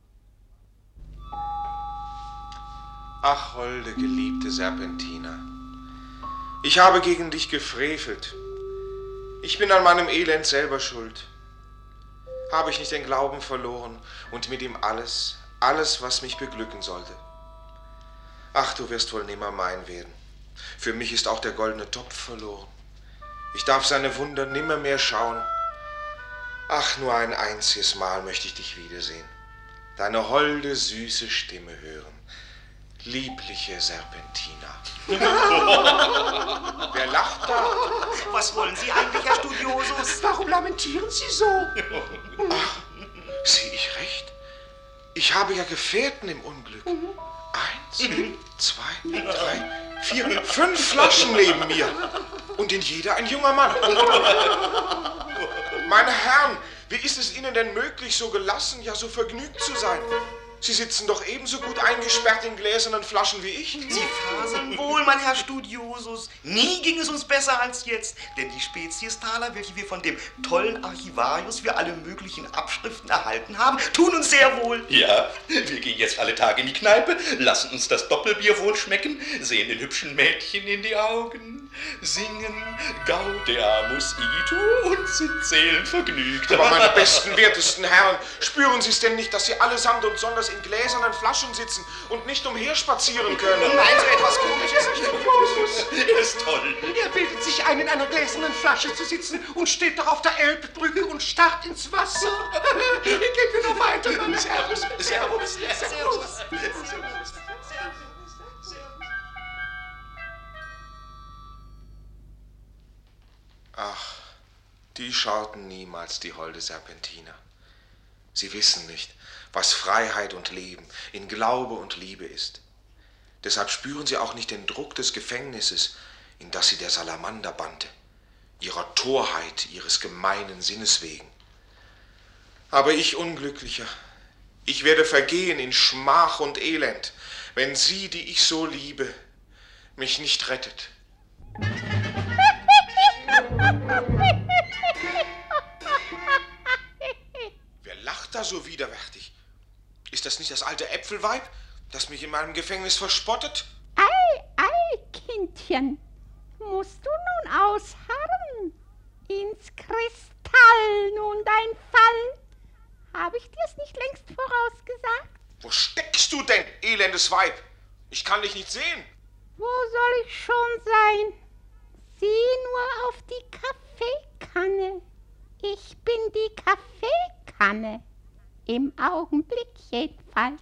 Ach, holde, geliebte Serpentina, ich habe gegen dich gefrevelt. Ich bin an meinem Elend selber schuld. Habe ich nicht den Glauben verloren und mit ihm alles, was mich beglücken sollte? Ach, du wirst wohl nimmer mein werden. Für mich ist auch der goldene Topf verloren. Ich darf seine Wunder nimmer mehr schauen. Ach, nur ein einziges Mal möchte ich dich wiedersehen. Deine holde, süße Stimme hören. Liebliche Serpentina. Wer lacht da? Was wollen Sie eigentlich, Herr Studiosus? Warum lamentieren Sie so? Ach, sehe ich recht? Ich habe ja Gefährten im Unglück. 1, 2, 3, 4, 5 Flaschen neben mir. Und in jeder ein junger Mann. Meine Herren, wie ist es Ihnen denn möglich, so gelassen, ja so vergnügt zu sein? Sie sitzen doch ebenso gut eingesperrt in gläsernen Flaschen wie ich. Sie faseln wohl, mein Herr Studiosus. Nie ging es uns besser als jetzt. Denn die Speziestaler, welche wir von dem tollen Archivarius für alle möglichen Abschriften erhalten haben, tun uns sehr wohl. Ja, wir gehen jetzt alle Tage in die Kneipe, lassen uns das Doppelbier wohl schmecken, sehen den hübschen Mädchen in die Augen, singen Gaudeamus Igitur und sind seelenvergnügt. Aber meine besten, wertesten Herren, spüren Sie es denn nicht, dass Sie allesamt und sonders in gläsernen Flaschen sitzen und nicht umherspazieren können? Nein, so etwas Komisches nicht. Er ist toll. Er bildet sich ein, in einer gläsernen Flasche zu sitzen und steht doch auf der Elbbrücke und starrt ins Wasser. Gehen wir noch weiter. Servus. Servus. Servus. Ach, die schauten niemals die holde Serpentina. Sie wissen nicht, was Freiheit und Leben in Glaube und Liebe ist. Deshalb spüren sie auch nicht den Druck des Gefängnisses, in das sie der Salamander bannte, ihrer Torheit, ihres gemeinen Sinnes wegen. Aber ich, Unglücklicher, ich werde vergehen in Schmach und Elend, wenn sie, die ich so liebe, mich nicht rettet. Wer lacht da so widerwärtig? Ist das nicht das alte Äpfelweib, das mich in meinem Gefängnis verspottet? Ei, Kindchen, musst du nun ausharren? Ins Kristall nun dein Fall? Habe ich dir's nicht längst vorausgesagt? Wo steckst du denn, elendes Weib? Ich kann dich nicht sehen. Wo soll ich schon sein? Sieh nur auf die Kaffeekanne. Ich bin die Kaffeekanne. Im Augenblick jedenfalls.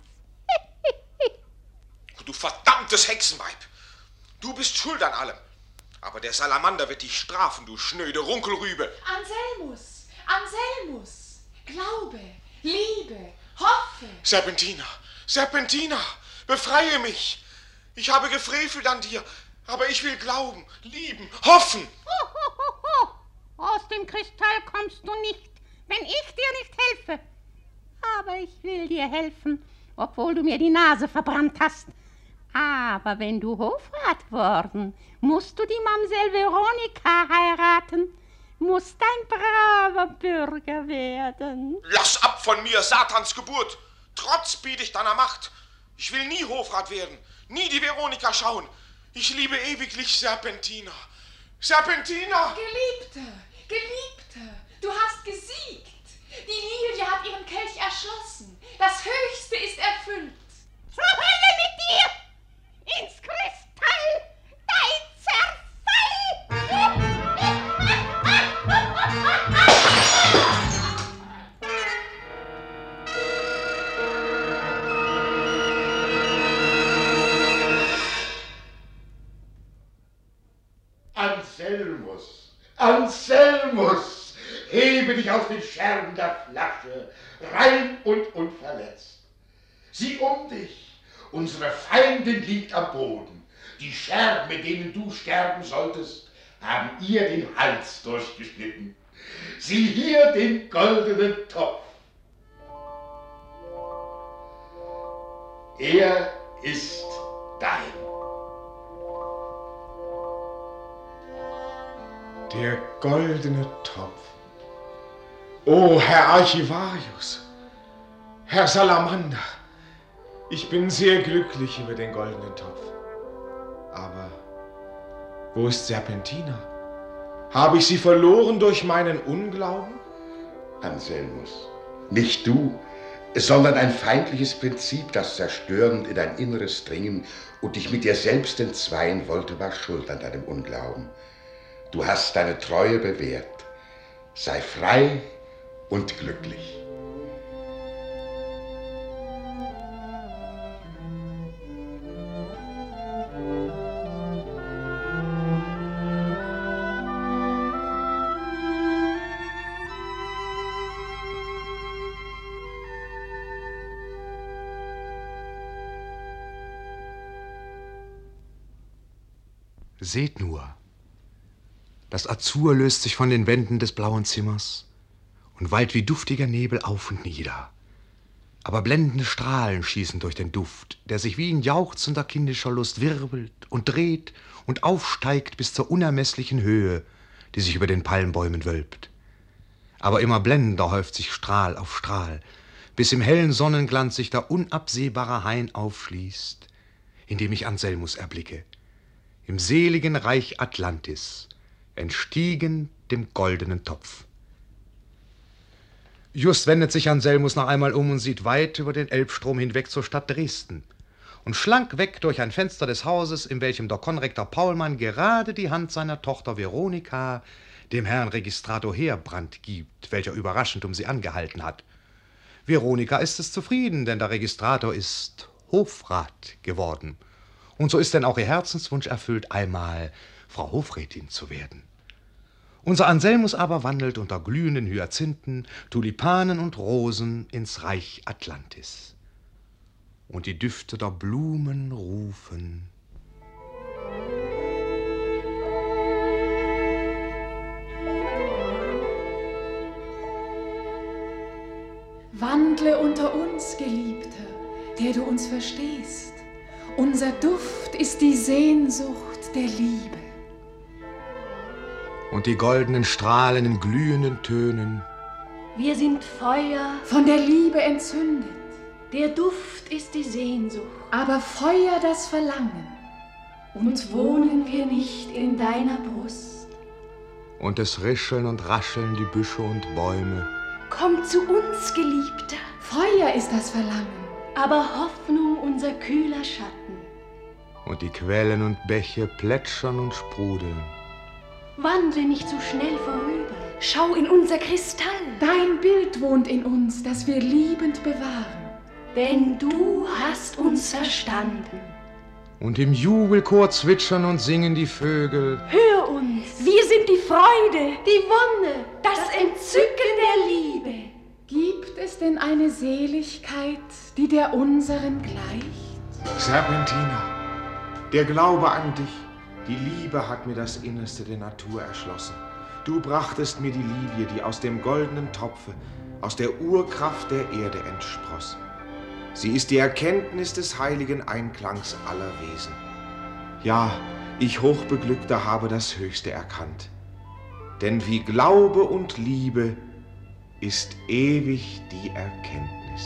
Du verdammtes Hexenweib! Du bist schuld an allem. Aber der Salamander wird dich strafen, du schnöde Runkelrübe. Anselmus, Anselmus, glaube, liebe, hoffe. Serpentina, Serpentina, befreie mich. Ich habe gefrevelt an dir, aber ich will glauben, lieben, hoffen. Aus dem Kristall kommst du nicht, wenn ich dir nicht helfe. Aber ich will dir helfen, obwohl du mir die Nase verbrannt hast. Aber wenn du Hofrat worden, musst du die Mamsell Veronika heiraten, musst ein braver Bürger werden. Lass ab von mir, Satans Geburt! Trotz biete ich deiner Macht. Ich will nie Hofrat werden, nie die Veronika schauen. Ich liebe ewiglich Serpentina. Serpentina! Geliebter, du hast gesiegt. Die Lilie hat ihren Kelch erschlossen. Das Höchste ist erfüllt. Zur Hölle mit dir! Ins Kristall! Dein Zerfall! Anselmus, Anselmus, hebe dich aus den Scherben der Flasche, rein und unverletzt. Sieh um dich, unsere Feindin liegt am Boden. Die Scherben, mit denen du sterben solltest, haben ihr den Hals durchgeschnitten. Sieh hier den goldenen Topf. Er ist dein. Der goldene Topf. O Herr Archivarius, Herr Salamander, ich bin sehr glücklich über den goldenen Topf. Aber wo ist Serpentina? Habe ich sie verloren durch meinen Unglauben? Anselmus, nicht du, sondern ein feindliches Prinzip, das zerstörend in dein Inneres dringen und dich mit dir selbst entzweien wollte, war schuld an deinem Unglauben. Du hast deine Treue bewährt. Sei frei und glücklich. Seht nur, das Azur löst sich von den Wänden des blauen Zimmers und wallt wie duftiger Nebel auf und nieder. Aber blendende Strahlen schießen durch den Duft, der sich wie in jauchzender kindischer Lust wirbelt und dreht und aufsteigt bis zur unermesslichen Höhe, die sich über den Palmbäumen wölbt. Aber immer blendender häuft sich Strahl auf Strahl, bis im hellen Sonnenglanz sich der unabsehbare Hain aufschließt, in dem ich Anselmus erblicke, im seligen Reich Atlantis, entstiegen dem goldenen Topf. Just wendet sich Anselmus noch einmal um und sieht weit über den Elbstrom hinweg zur Stadt Dresden und schlank weg durch ein Fenster des Hauses, in welchem der Konrektor Paulmann gerade die Hand seiner Tochter Veronika dem Herrn Registrator Heerbrand gibt, welcher überraschend um sie angehalten hat. Veronika ist es zufrieden, denn der Registrator ist Hofrat geworden. Und so ist denn auch ihr Herzenswunsch erfüllt, einmal Frau Hofrätin zu werden. Unser Anselmus aber wandelt unter glühenden Hyazinthen, Tulipanen und Rosen ins Reich Atlantis. Und die Düfte der Blumen rufen: Wandle unter uns, Geliebter, der du uns verstehst. Unser Duft ist die Sehnsucht der Liebe. Und die goldenen Strahlen in glühenden Tönen: Wir sind Feuer, von der Liebe entzündet. Der Duft ist die Sehnsucht, aber Feuer das Verlangen. Und wohnen wir nicht in deiner Brust? Und es rischeln und rascheln die Büsche und Bäume. Komm zu uns, Geliebter. Feuer ist das Verlangen, aber Hoffnung unser kühler Schatten. Und die Quellen und Bäche plätschern und sprudeln. Wandle nicht so schnell vorüber. Schau in unser Kristall. Dein Bild wohnt in uns, das wir liebend bewahren. Denn du hast uns verstanden. Und im Jubelchor zwitschern und singen die Vögel: Hör uns, wir sind die Freude, die Wonne, das Entzücken der Liebe. Gibt es denn eine Seligkeit, die der unseren gleicht? Serpentina, der Glaube an dich, die Liebe hat mir das Innerste der Natur erschlossen. Du brachtest mir die Lilie, die aus dem goldenen Topfe, aus der Urkraft der Erde entspross. Sie ist die Erkenntnis des heiligen Einklangs aller Wesen. Ja, ich Hochbeglückter habe das Höchste erkannt. Denn wie Glaube und Liebe ist ewig die Erkenntnis.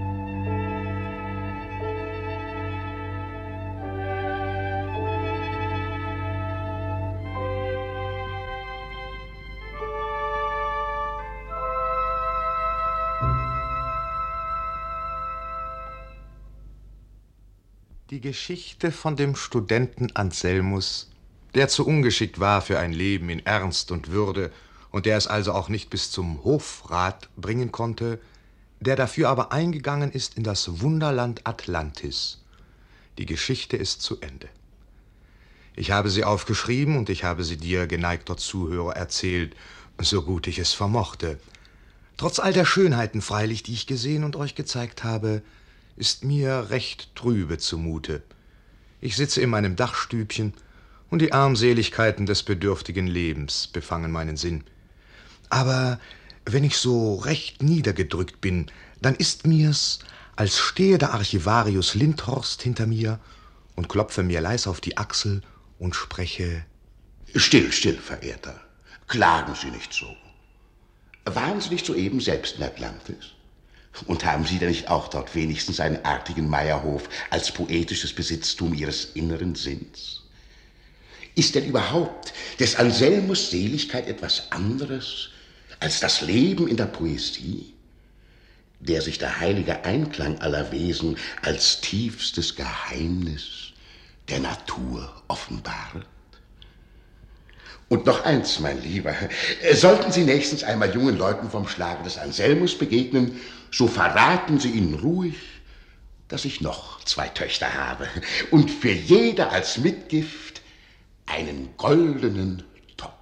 Die Geschichte von dem Studenten Anselmus, der zu ungeschickt war für ein Leben in Ernst und Würde und der es also auch nicht bis zum Hofrat bringen konnte, der dafür aber eingegangen ist in das Wunderland Atlantis. Die Geschichte ist zu Ende. Ich habe sie aufgeschrieben und ich habe sie dir, geneigter Zuhörer, erzählt, so gut ich es vermochte. Trotz all der Schönheiten freilich, die ich gesehen und euch gezeigt habe, ist mir recht trübe zumute. Ich sitze in meinem Dachstübchen und die Armseligkeiten des bedürftigen Lebens befangen meinen Sinn. Aber wenn ich so recht niedergedrückt bin, dann ist mir's, als stehe der Archivarius Lindhorst hinter mir und klopfe mir leis auf die Achsel und spreche: Still, still, Verehrter. Klagen Sie nicht so. Waren Sie nicht soeben selbst in Atlantis? Und haben Sie denn nicht auch dort wenigstens einen artigen Meierhof als poetisches Besitztum Ihres inneren Sinns? Ist denn überhaupt des Anselmus Seligkeit etwas anderes als das Leben in der Poesie, der sich der heilige Einklang aller Wesen als tiefstes Geheimnis der Natur offenbart? Und noch eins, mein Lieber, sollten Sie nächstens einmal jungen Leuten vom Schlage des Anselmus begegnen, so verraten Sie ihnen ruhig, dass ich noch 2 Töchter habe und für jede als Mitgift einen goldenen Topf.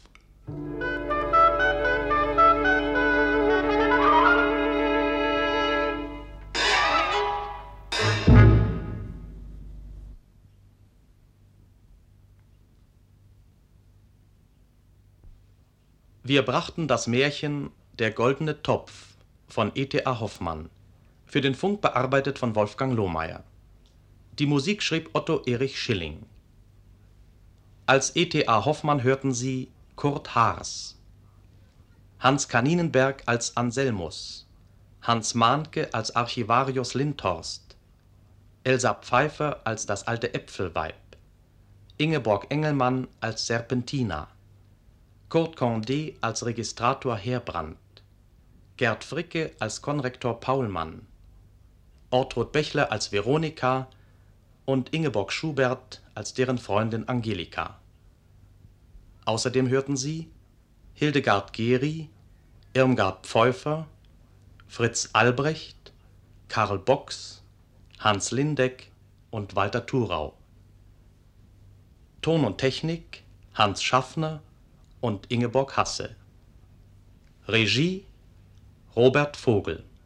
Wir brachten das Märchen Der goldene Topf von E.T.A. Hoffmann, für den Funk bearbeitet von Wolfgang Lohmeier. Die Musik schrieb Otto Erich Schilling. Als E.T.A. Hoffmann hörten Sie Kurt Haars, Hans Kaninenberg als Anselmus, Hans Mahnke als Archivarius Lindhorst, Elsa Pfeiffer als das alte Äpfelweib, Ingeborg Engelmann als Serpentina, Kurt Condé als Registrator Heerbrand, Gerd Fricke als Konrektor Paulmann, Ortrud Bechler als Veronika und Ingeborg Schubert als deren Freundin Angelika. Außerdem hörten Sie Hildegard Geri, Irmgard Pfeuffer, Fritz Albrecht, Karl Box, Hans Lindeck und Walter Thurau. Ton und Technik Hans Schaffner und Ingeborg Hasse. Regie Robert Vogel.